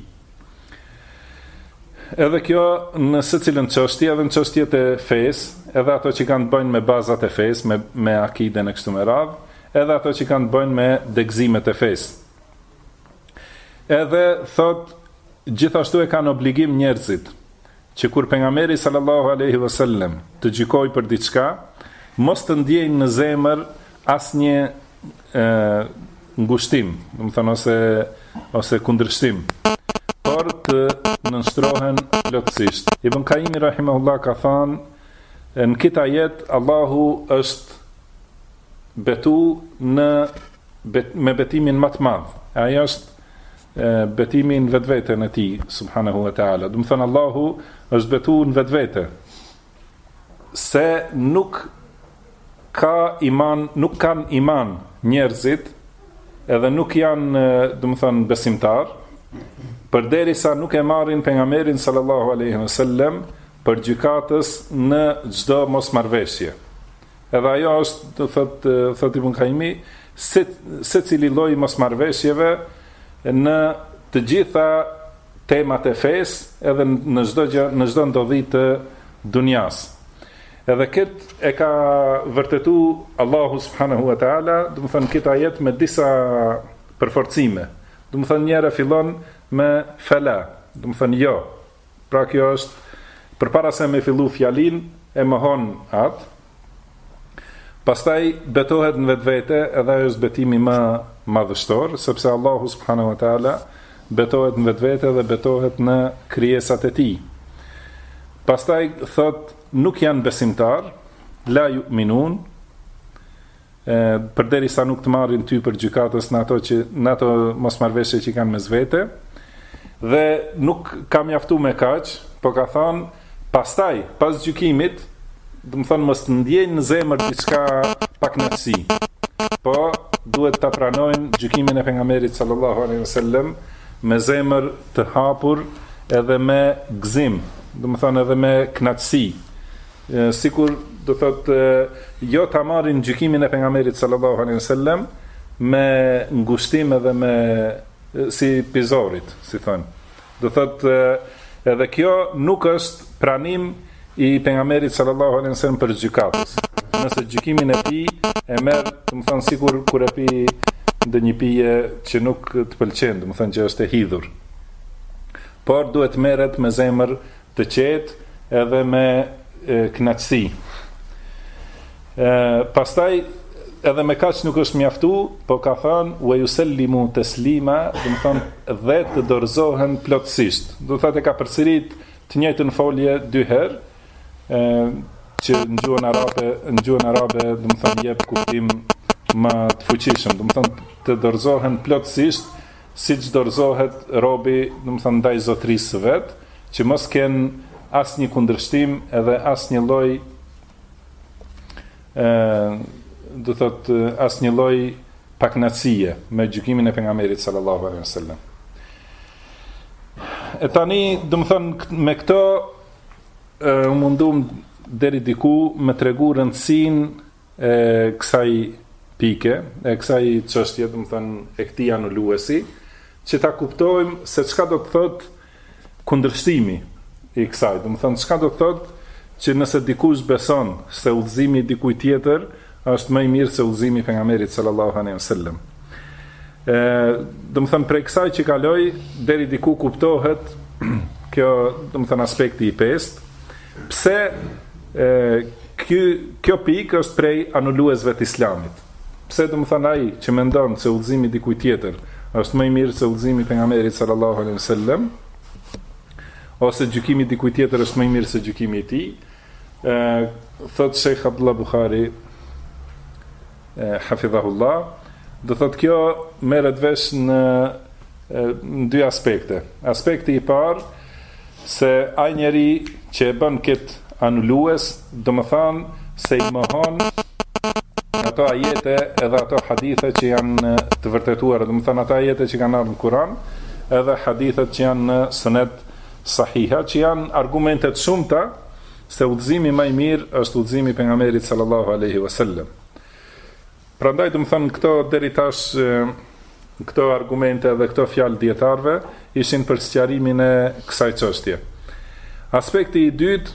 Edhe kjo në secilën çështje, edhe në çështjet e fesë, edhe ato që kanë të bëjnë me bazat e fesë, me akiden e kështu me radhë, edhe ato që kanë të bëjnë me degëzimet e fesë. Edhe thot, gjithashtu e kanë obligim njerëzit që kur pejgamberi sallallahu alaihi wasallam të gjykoj për diçka, mos të ndjejnë në zemër asnjë ngushtim, do të thënë, ose kundërshtim, por të nënshtrohen plotësisht. Ibn Qayyim rahimahullah ka thënë, në këtë ajet Allahu është betu me betimin më të madh. Ai është betimin vetvete në tij subhanahu wa taala. Do të thënë, Allahu është betu në vetvete se nuk kanë iman njerëzit, edhe nuk janë, do të thënë, besimtar, përderisa nuk e marrin pejgamberin sallallahu alaihi wasallam për gjykatës në çdo mosmarrveshje. Edhe ajo është, do thotë Ibn Qayyimi, secili lloj mosmarrveshjeve në të gjitha temat e fesë, edhe në çdo ndodhi të dunjas. Edhe këtë e ka vërtetu Allahu subhanahu wa taala, do të thënë, këtë ajet me disa përforcime. do të thënë njëra fillon me fela, do të thënë jo. Pra kjo është përpara se me fillu fjalin e mohon atë. Pastaj betohet në vetvete, edhe ajo është betimi më madhështor, sepse Allahu subhanahu wa taala betohet në vetvete dhe betohet në krijesat e tij. Pastaj thot nuk janë besimtar, la yu'minun, përderisa nuk të marrin ty për gjykatës në ato mosmarrveshje që kanë mes vete, dhe nuk ka mjaftu me kaq, po ka thënë pastaj, pas gjykimit, do të thonë mos ndjejnë në zemër diçka pakënaqësi, po duhet ta pranojnë gjykimin e pejgamberit sallallahu alaihi wasallam me zemër të hapur edhe me gëzim, do të thonë edhe me kënaqësi. Sikur do thotë jo ta marrin gjykimin e pejgamberit sallallahu alaihi wasallam me ngushtim edhe me si pizorit, si thon. Do thotë edhe kjo nuk është pranim i pejgamberit sallallahu alaihi wasallam për gjykatës. Nëse gjykimin e tij e merr, do të thon sikur kur e pi ndonjë pije që nuk të pëlqen, do të thon që është e hidhur. Por duhet merret me zemër të qetë edhe me kënaqësi. Pastaj edhe me kaq nuk është mjaftu, po ka thënë wa yusallimu taslima, do të thonë dhe të dorëzohen plotësisht. Do të thotë ka përsërit të njëjtën folje 2 herë, që në gjuhën arabe do të thonë jep kuptim më të fuqishëm, do të thonë të dorëzohen plotësisht, siç dorëzohet robi, do të thonë ndaj zotrisë së vet, që mos kenë asnjë kundërshtim edhe asnjë lloj do thotë asnjë lloj pakënaqësie me gjykimin e pejgamberit sallallahu alaihi wasallam. E tani, do të thonë me këto u mundum deri diku me tregu rëndësinë e kësaj pike, e kësaj çështje, do të thonë e këtij anuluesi, që ta kuptojmë se çka do të thotë kundërshtimi i kësaj. Do të thonë çka do të thotë që nëse dikush beson se udhëzimi i dikujt tjetër është më i mirë se udhëzimi i pejgamberit sallallahu alaihi wasallam. Do të thonë prej kësaj që kaloj deri diku kuptohet kjo, do të thonë aspekti i pestë. Pse kjo pikë është prej anuluesve të Islamit. Pse do të thonë ai që mendon se udhëzimi i dikujt tjetër është më i mirë se udhëzimi i pejgamberit sallallahu alaihi wasallam, ose gjykimi i dikujt tjetër është më i mirë se gjykimi i tij. Thot Sheikh Abdullah Buhari hafidhahullah, do thot kjo merret vesh në 2 aspekte. Aspekti i parë se ai njeri që e bën këtë anulues, do të thonë se i mohon ato ajete edhe ato hadithe që janë të vërtetuara, do të thonë ato ajete që kanë ardhur në Kur'an edhe hadithet që janë në Sunet sahiha, që janë argumentet shumëta se udhëzimi më i mirë është udhëzimi i pejgamberit sallallahu alaihi wasallam. Prandaj do të them këto deri tash këto argumente dhe këto fjalë dietarëve ishin për sqarimin e kësaj çështje. Aspekti i dytë,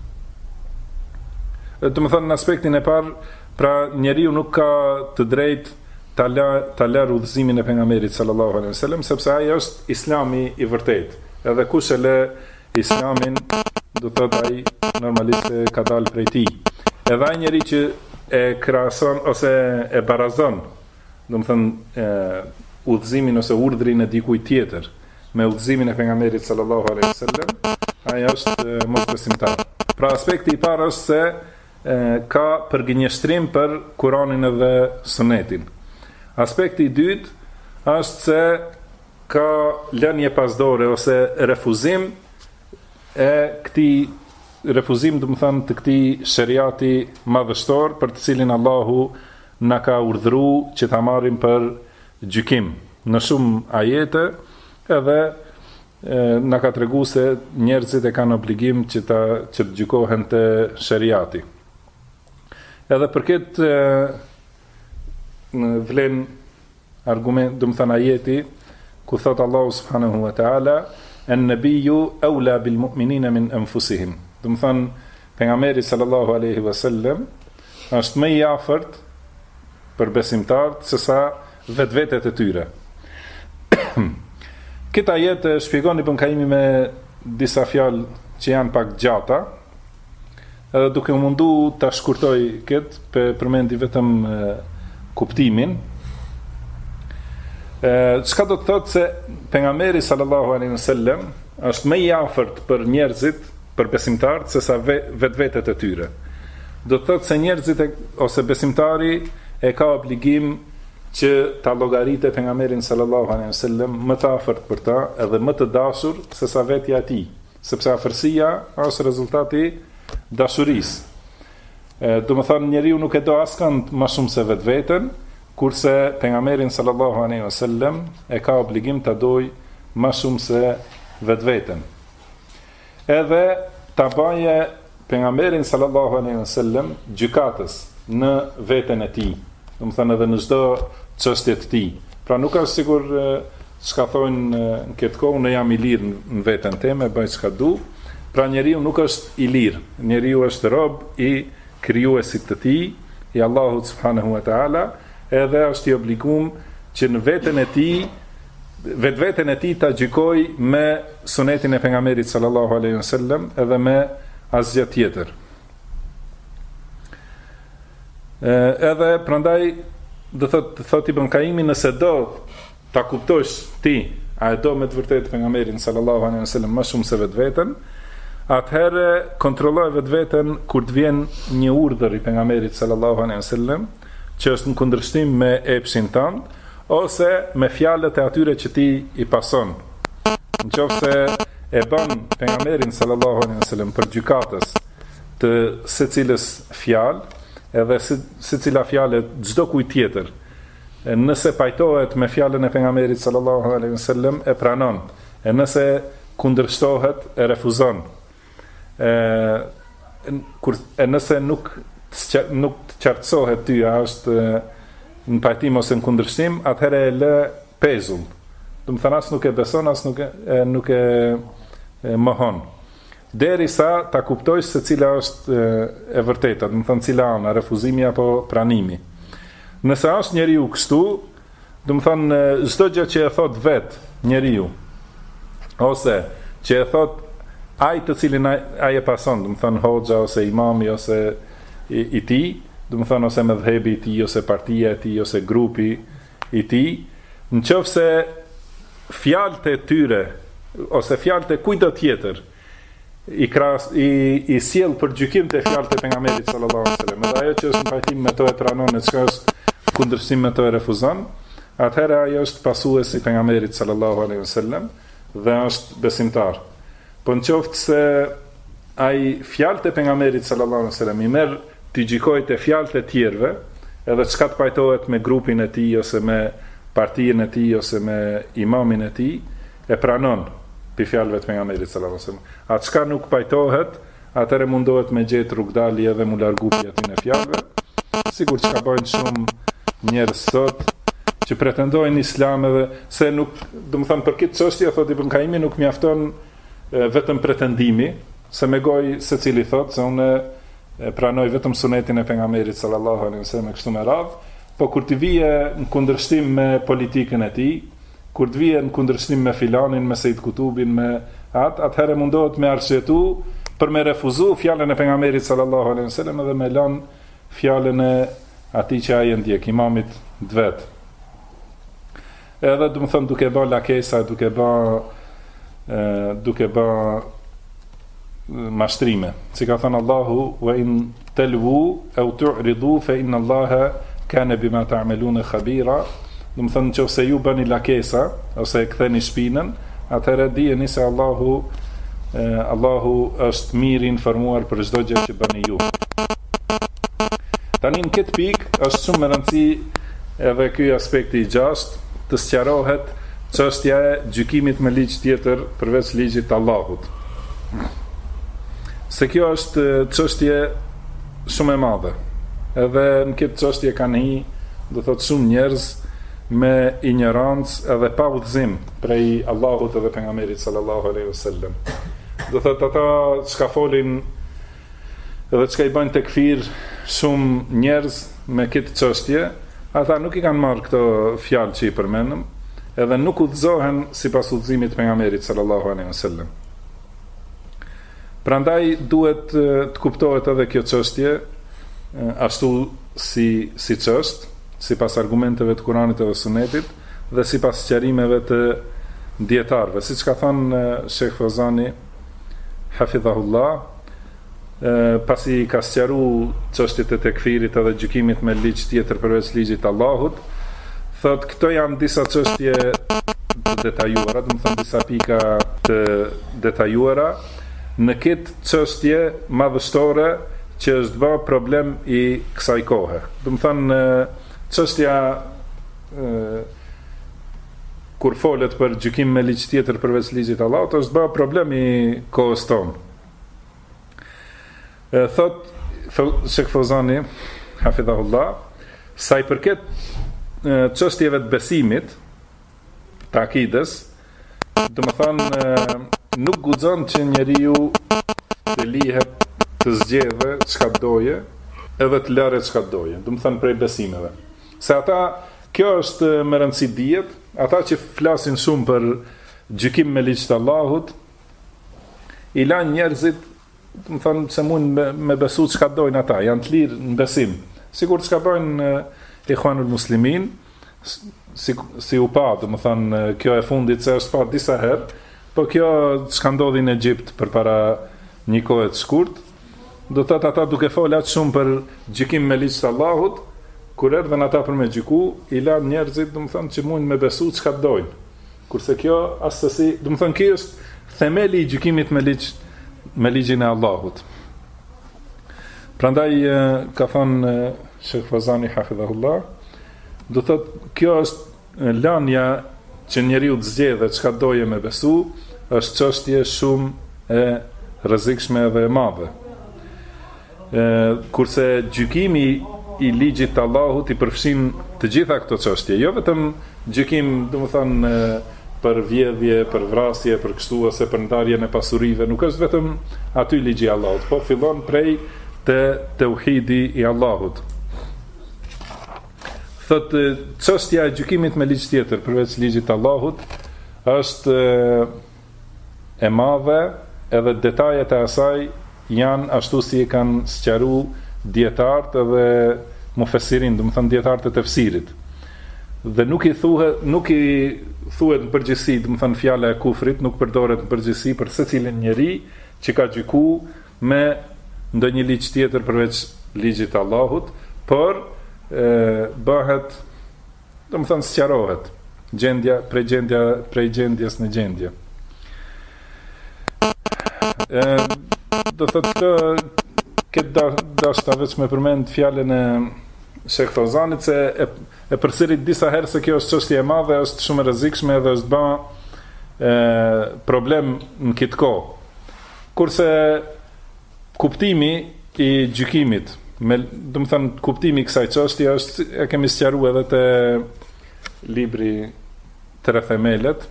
do të them në aspektin e parë, pra njeriu nuk ka të drejtë ta lërë udhëzimin e pejgamberit sallallahu alaihi wasallam, sepse ai është Islami i vërtetë. Edhe kush e lë Islamin, do të thotë ai normalisht ka dalë prej tij. Edhe ai njeri që e krahason ose e barazon, do të thënë udhëzimin ose urdhrin e dikujt tjetër me udhëzimin e pejgamberit sallallahu alaihi wasallam, ai është mosbesimtar. Pra aspekti i parë është se ka përgënjeshtrim për Kur'anin edhe Sunetin. Aspekti i dytë është se ka lënje pasdore ose refuzim e këtij refuzim, do të thënë, të këtij shariati madhështor për të cilin Allahu na ka urdhëruar që ta marrim për gjykim në shumë ajete, edhe na ka treguar se njerëzit e kanë obligim që të gjykohen te shariati. Edhe për këtë vlen argument, do të thënë ajeti ku thot Allahu subhanahu wa ta'ala an-nabiyyu awla bil mu'minina min anfusihim. Do të thënë pejgamberi sallallahu alaihi wasallam është më i afërt për besimtarët se sa vetvetet e tyre. Këta jetë shpjegon Ibn Kaimi me disa fjalë që janë pak gjata, edhe duke mundu ta shkurtoj këtë, përmendi vetëm kuptimin. Çka do të thotë se pejgamberi sallallahu alaihi wasallam është më i afërt për njerëzit, për besimtarët, se sa vetvetet e tyre. Do të thotë se njerëzit ose besimtari e ka obligim që ta llogaritë pejgamberin sallallahu alaihi wasallam më të afërt për ta edhe më të dashur se sa vetja e tij, sepse afërsia është rezultati dashurisë. Do të thonë njeriu nuk e do askënd më shumë se vetveten, kurse pejgamberin sallallahu alaihi wasallam e ka obligim ta dojë më shumë se vetveten. Edhe ta baje pejgamberin sallallahu alaihi wasallam gjykatës në veten e tij, do të thënë edhe në çdo çështje të tij. Pra nuk është sigur çka thonë në këtë kohë, unë jam i lirë në veten time, bëj çka du. Pra njeriu nuk është i lirë, njeriu është rob i krijuesit të tij, i Allahut subhanahu wa taala, edhe është i obliguar që në veten e tij, vetveten e tij ta gjykoj me sunetin e pejgamberit sallallahu alaihi wasallam edhe me asgjë tjetër. Edhe prandaj do thot Ibn Kaimi, nëse do ta kuptosh ti, a e do me të vërtetë pejgamberin sallallahu alaihi wasallam më shumë se vetveten, atëherë kontrolloj vetveten kur të vjen një urdhër i pejgamberit sallallahu alaihi wasallam që është në kundërshtim me epshin tënd ose me fjalët e atyre që ti i pason. Nëse e bën pejgamberin sallallahu alaihi wasallam për gjykatës të secilës fjalë, edhe secila fjalë çdo kujt tjetër, nëse pajtohet me fjalën e pejgamberit sallallahu alaihi wasallam, e pranon, e nëse kundërshtohet, e refuzon. Nëse nuk të qartësohet ty, është në pajtim ose në kundërshtim, atëherë e lë pezull. Do të thënë as nuk e beson, as nuk e mohon. Derisa ta kuptojsh se cila është e vërteta, do të thënë cila ana, refuzimi apo pranimi. Nëse është njeriu kështu, do të thënë çdo gjë që e thot vet njeriu, ose që e thot ai të cilin ai e pason, do të thënë hoxha ose imami ose i tij, do të thënë ose medhhebi i tij ose partia e tij ose grupi i tij, nëse fjalët e tyre ose fjalët e kujt tjetër i sjell për gjykim të fjalët e pejgamberit sallallahu alaihi wasallam, edhe ajo që është në pajtim me to e pranon, e çka është kundërshtim me to e refuzon, atëherë ajo është pasues i pejgamberit sallallahu alaihi wasallam dhe është besimtar. Po nëse se ai fjalët e pejgamberit sallallahu alaihi wasallam i merr të gjykojë te fjalët e tjerëve, edhe çka të pajtohet me grupin e tij ose me partinë e tij ose me imamin e tij, e pranon për fjalëve të pejgamberit sallallahu alaihi wasallam. Atë çka nuk pajtohet, atëherë mundohet me gjetë rrugdalje edhe mu largu pi atin e fjalëve. Sigur që ka bëjnë shumë njerëz sot që pretendojnë islam edhe se nuk, do të thënë për këtë çështje, thotë Ibn Kaimi, nuk mjafton vetëm pretendimi, se me gojë secili thotë se unë pranoj vetëm sunetin e pejgamberit sallallahu alaihi wasallam kështu me radhë, po kur ti vije në kundërshtim me politikën e tij, kur të vije në kundërshtim me filanin, me Sejt Kutubin, me atëherë mundohet me arsyetu për me refuzu fjalën e pejgamberit sallallahu alaihi wasallam edhe me lënë fjalën e atij që ai ndjek, imamit të vet. Edhe do të them duke bë lakesa, duke bë mashtrime. Si ka thënë Allahu, wa in talwu aw tu'ridu fa inna Allaha kana bima ta'maluna khabira. Do të thënë nëse ju bëni lakesa ose e ktheni shpinën, atëherë dijeni se Allahu është mirë informuar për çdo gjë që bëni ju. Tani në këtë pikë është shumë e rëndësishme edhe ky aspekti i gjashtë të sqarohet çështja e gjykimit me ligj tjetër përveç ligjit të Allahut. Se kjo është çështje shumë e madhe. Edhe në këtë çështje kanë hi, do thotë shumë njerëz me ignorancë edhe pa udhëzim prej Allahut edhe pejgamberit sallallahu alaihi wasallam. Do thotë ata çka folin edhe çka i bën tekfir shumë njerëz me këtë çështje, ata nuk i kanë marrë këto fjalë që i përmendëm, edhe nuk udhëzohen sipas udhëzimit të pejgamberit sallallahu alaihi wasallam. Prandaj duhet të kuptohet edhe kjo çështje ashtu siç është, sipas argumenteve të Kuranit edhe Sunetit dhe sipas sqarimeve të dietarëve, siç ka thënë Sheikh Fawzani hafidhahullah, pasi ka sqaruar çështjet e tekfirit edhe gjykimit me ligj tjetër përveç ligjit të Allahut, thot këto janë disa çështje të detajuara, do të thënë disa pika të detajuara në këtë çështje madhështore që është bë problem i kësaj kohe. Do të thënë çështja kur folet për gjykim me ligj tjetër përveç ligjit të Allahut është bë problem i kohës tonë. Thot Sheikh Fawzani hafidhahullah, sa i përket çështjeve të besimit, të akides, do të thënë nuk guxon që njeriu të lihet, të zgjedhë çka doje, edhe të lërë çka doje, do të thënë prej besimeve. Se ata, kjo është me rëndësi dihet, ata që flasin shumë për gjykim me ligj të Allahut, i lanë njerëzit, do të thënë se mund me besu çka dojnë ata, janë të lirë në besim. Sigur çka bojnë Ikhwanul Muslimin, si u pa, do të thënë kjo e fundit se është pa disa herë, po kjo çka ndodhi në Egjipt përpara një kohe të shkurt, do të thotë ata duke folë aq shumë për gjykim me ligj të Allahut, kur erdhen ata për me gjyku, i lanë njerëzit, do të thënë që mund me besu çka dojnë. Kurse kjo asesi, do të thënë kjo është themeli i gjykimit me ligjin e Allahut. Prandaj ka thënë Sheikh Fawzani hafidhahullah, do thotë kjo është lania që njeriu të zgjedhë çka doje me besu, është çështje shumë e rrezikshme dhe e madhe. Kurse gjykimi i ligjit të Allahut i përfshin të gjitha këto çështje, jo vetëm gjykim, domethënë për vjedhje, për vrasje, për kështu ose për ndarjen e pasurive, nuk është vetëm aty ligji i Allahut, po fillon prej te tauhidi i Allahut. Thot çështja e gjykimit me ligj tjetër përveç ligjit të Allahut është e madhe, edhe detajet e asaj janë ashtu si e kanë sqaruar dietarët edhe mufesirin, do të thënë dietarët e tefsirit. Dhe nuk i thuhet në përgjithësi, do të thënë fjala e kufrit nuk përdoret në përgjithësi për secilin njeri që ka gjykuar me ndonjë ligj tjetër përveç ligjit të Allahut, por bëhet, do të thënë sqarohet prej gjendjes në gjendje. Do thotë këtë dashta veç me përmend fjalën e Sheikh Fawzanit se e përsërit disa herë se kjo është çështje e madhe, është shumë e rrezikshme dhe është bën problem në këtë kohë. Kurse kuptimi i gjykimit, do të thënë kuptimi i kësaj çështje është, e kemi sqaruar edhe te libri Tre Themelet.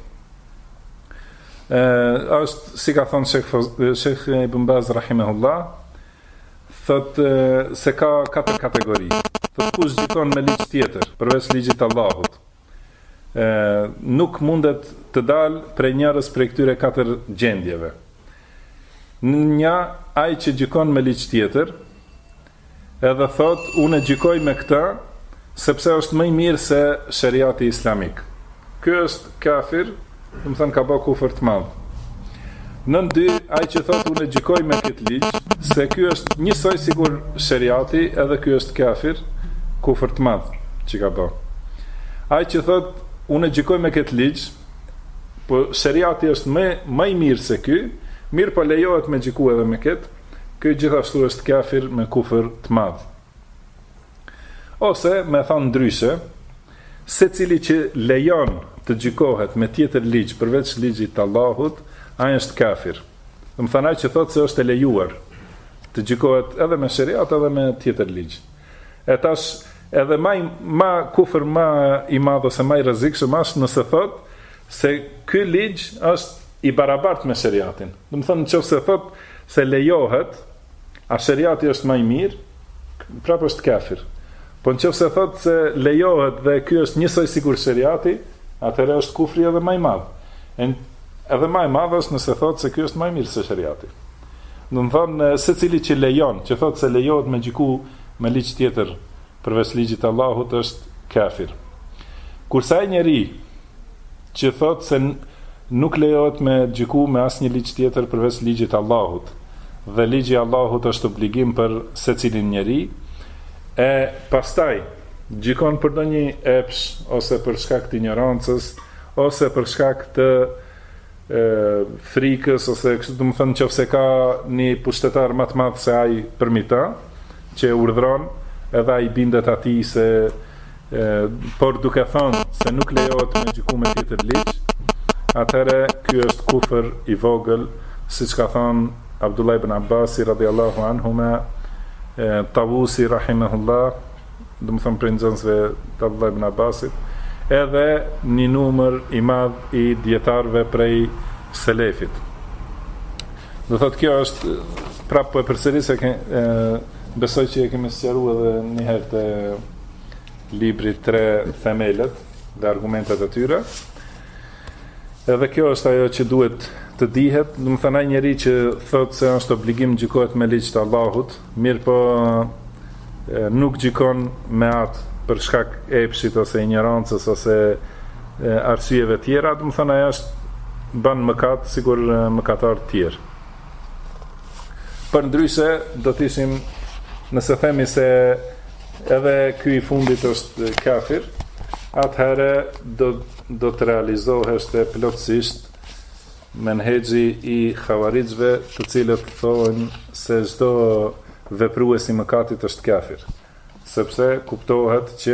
Është si ka thënë Sheikh Ibn Baz rahimahullah, thotë se ka 4 kategori. Thotë kush gjykon me ligj tjetër përveç ligjit të Allahut, nuk mundet të dalë prej njërës prej këtyre 4 gjendjeve. Një, ai që gjykon me ligj tjetër, edhe thotë unë gjykoj me këtë sepse është më i mirë se shariati islamik. Ky është kafir, do të thënë ka bërë kufër të madh. Nën 2, ai që thotë unë gjykoj me këtë ligj se ky është njësoj sikur shariati, edhe ky është kafir, kufër të madh që ka bërë. Ai që thotë unë gjykoj me këtë ligj, po shariati është më i mirë se ky, mirë po lejohet me gjyku edhe me këtë, ky gjithashtu është kafir me kufër të madh. Ose me thënë ndryshe, secili që lejon të gjykohet me tjetër ligj përveç ligjit të Allahut, ai është kafir. Do të thënë ai që thotë se është e lejuar të gjykohet edhe me shariat edhe me tjetër ligj. E tash edhe ma kufër ma i madh ose ma i rrezikshëm është nëse thotë se ky ligj është i barabartë me shariatin. Do të thënë nëse thotë se lejohet, a shariati është më i mirë, prapë është kafir. Po nëse thotë se lejohet dhe ky është njësoj sikur shariati, atëherë është kufri edhe më i madh. Edhe më i madh është nëse thotë se ky është më i mirë se shariati. Do të thonë secili që lejon, që thotë se lejohet me gjyku me ligj tjetër përveç ligjit të Allahut është kafir. Kurse ai njeri që thotë se nuk lejohet me gjyku me asnjë ligj tjetër përveç ligjit të Allahut, dhe ligji i Allahut është obligim për secilin njeri, e pastaj gjykon për ndonjë epsh ose për shkak të ignorancës ose për shkak të frikës ose kështu, do të thënë nëse ka një pushtetar më të madh se ai përmi ta, që urdhron, edhe ai bindet atij se por duke thënë se nuk lejohet me gjyku me tjetër ligj, atëherë ky është kufër i vogël, siç ka thënë Abdullah ibn Abbasi radhiyallahu anhuma, Tavusi rahimahullah, do të thënë prej nxënësve të Abdullah ibn Abbasit, edhe një numër i madh i dietarëve prej selefit. Do thotë kjo është prapë po e përsëris se besoj që e kemi sqaruar edhe një herë te libri 3 themelet dhe argumentet e tyre. Edhe kjo është ajo që duhet të dihet, do të thënë ai njeri që thotë se është obligim gjykohet me ligj të Allahut, mirë po nuk gjykon me atë për shkak epshit ose ignorancës ose arsyeve tjera, do të thënë ajo është bën mëkat sikur mëkatar të tjerë. Përndryshe do të ishim, nëse themi se edhe ky i fundit është kafir, atëherë do të realizoheshte plotësisht menhexhi i xhavarixhve, të cilët thonë se çdo veprues i mëkatit është kafir, sepse kuptohet që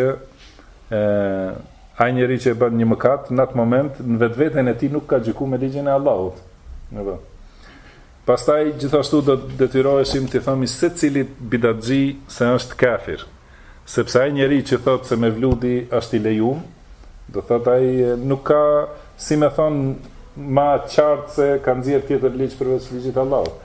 ai njeri që e bën një mëkat në atë moment në vetveten e tij nuk ka gjykuar me ligjin e Allahut. Apo. Pastaj gjithashtu do detyroheshim të themi secilit bidatxhi se është kafir, sepse ai njeri që thotë se me vludi është i lejuar, do thotë ai nuk ka, si me thon, ma qartë se ka nxjerr tjetër ligj përveç ligjit të Allahut,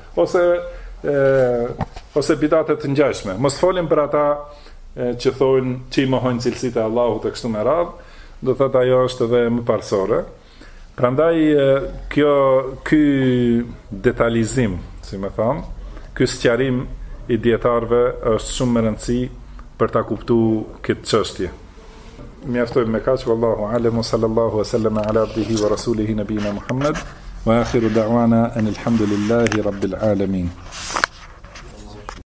ose bidate të ngjashme. Mos folim për ata që thonë që i mohojnë cilësitë e Allahut e kështu me radhë, do thotë ajo është edhe më parsore. Prandaj ky detalizim, si më thon, ky sqarim i dietarëve është shumë më rëndësi për ta kuptuar këtë çështje. Mjaftojmë me kaq, wallahu alem, sallallahu wa sallama ala abdihi wa rasulihi nabina Muhammad, wa akhiru da'wana anil hamdulillahi rabbil alamin.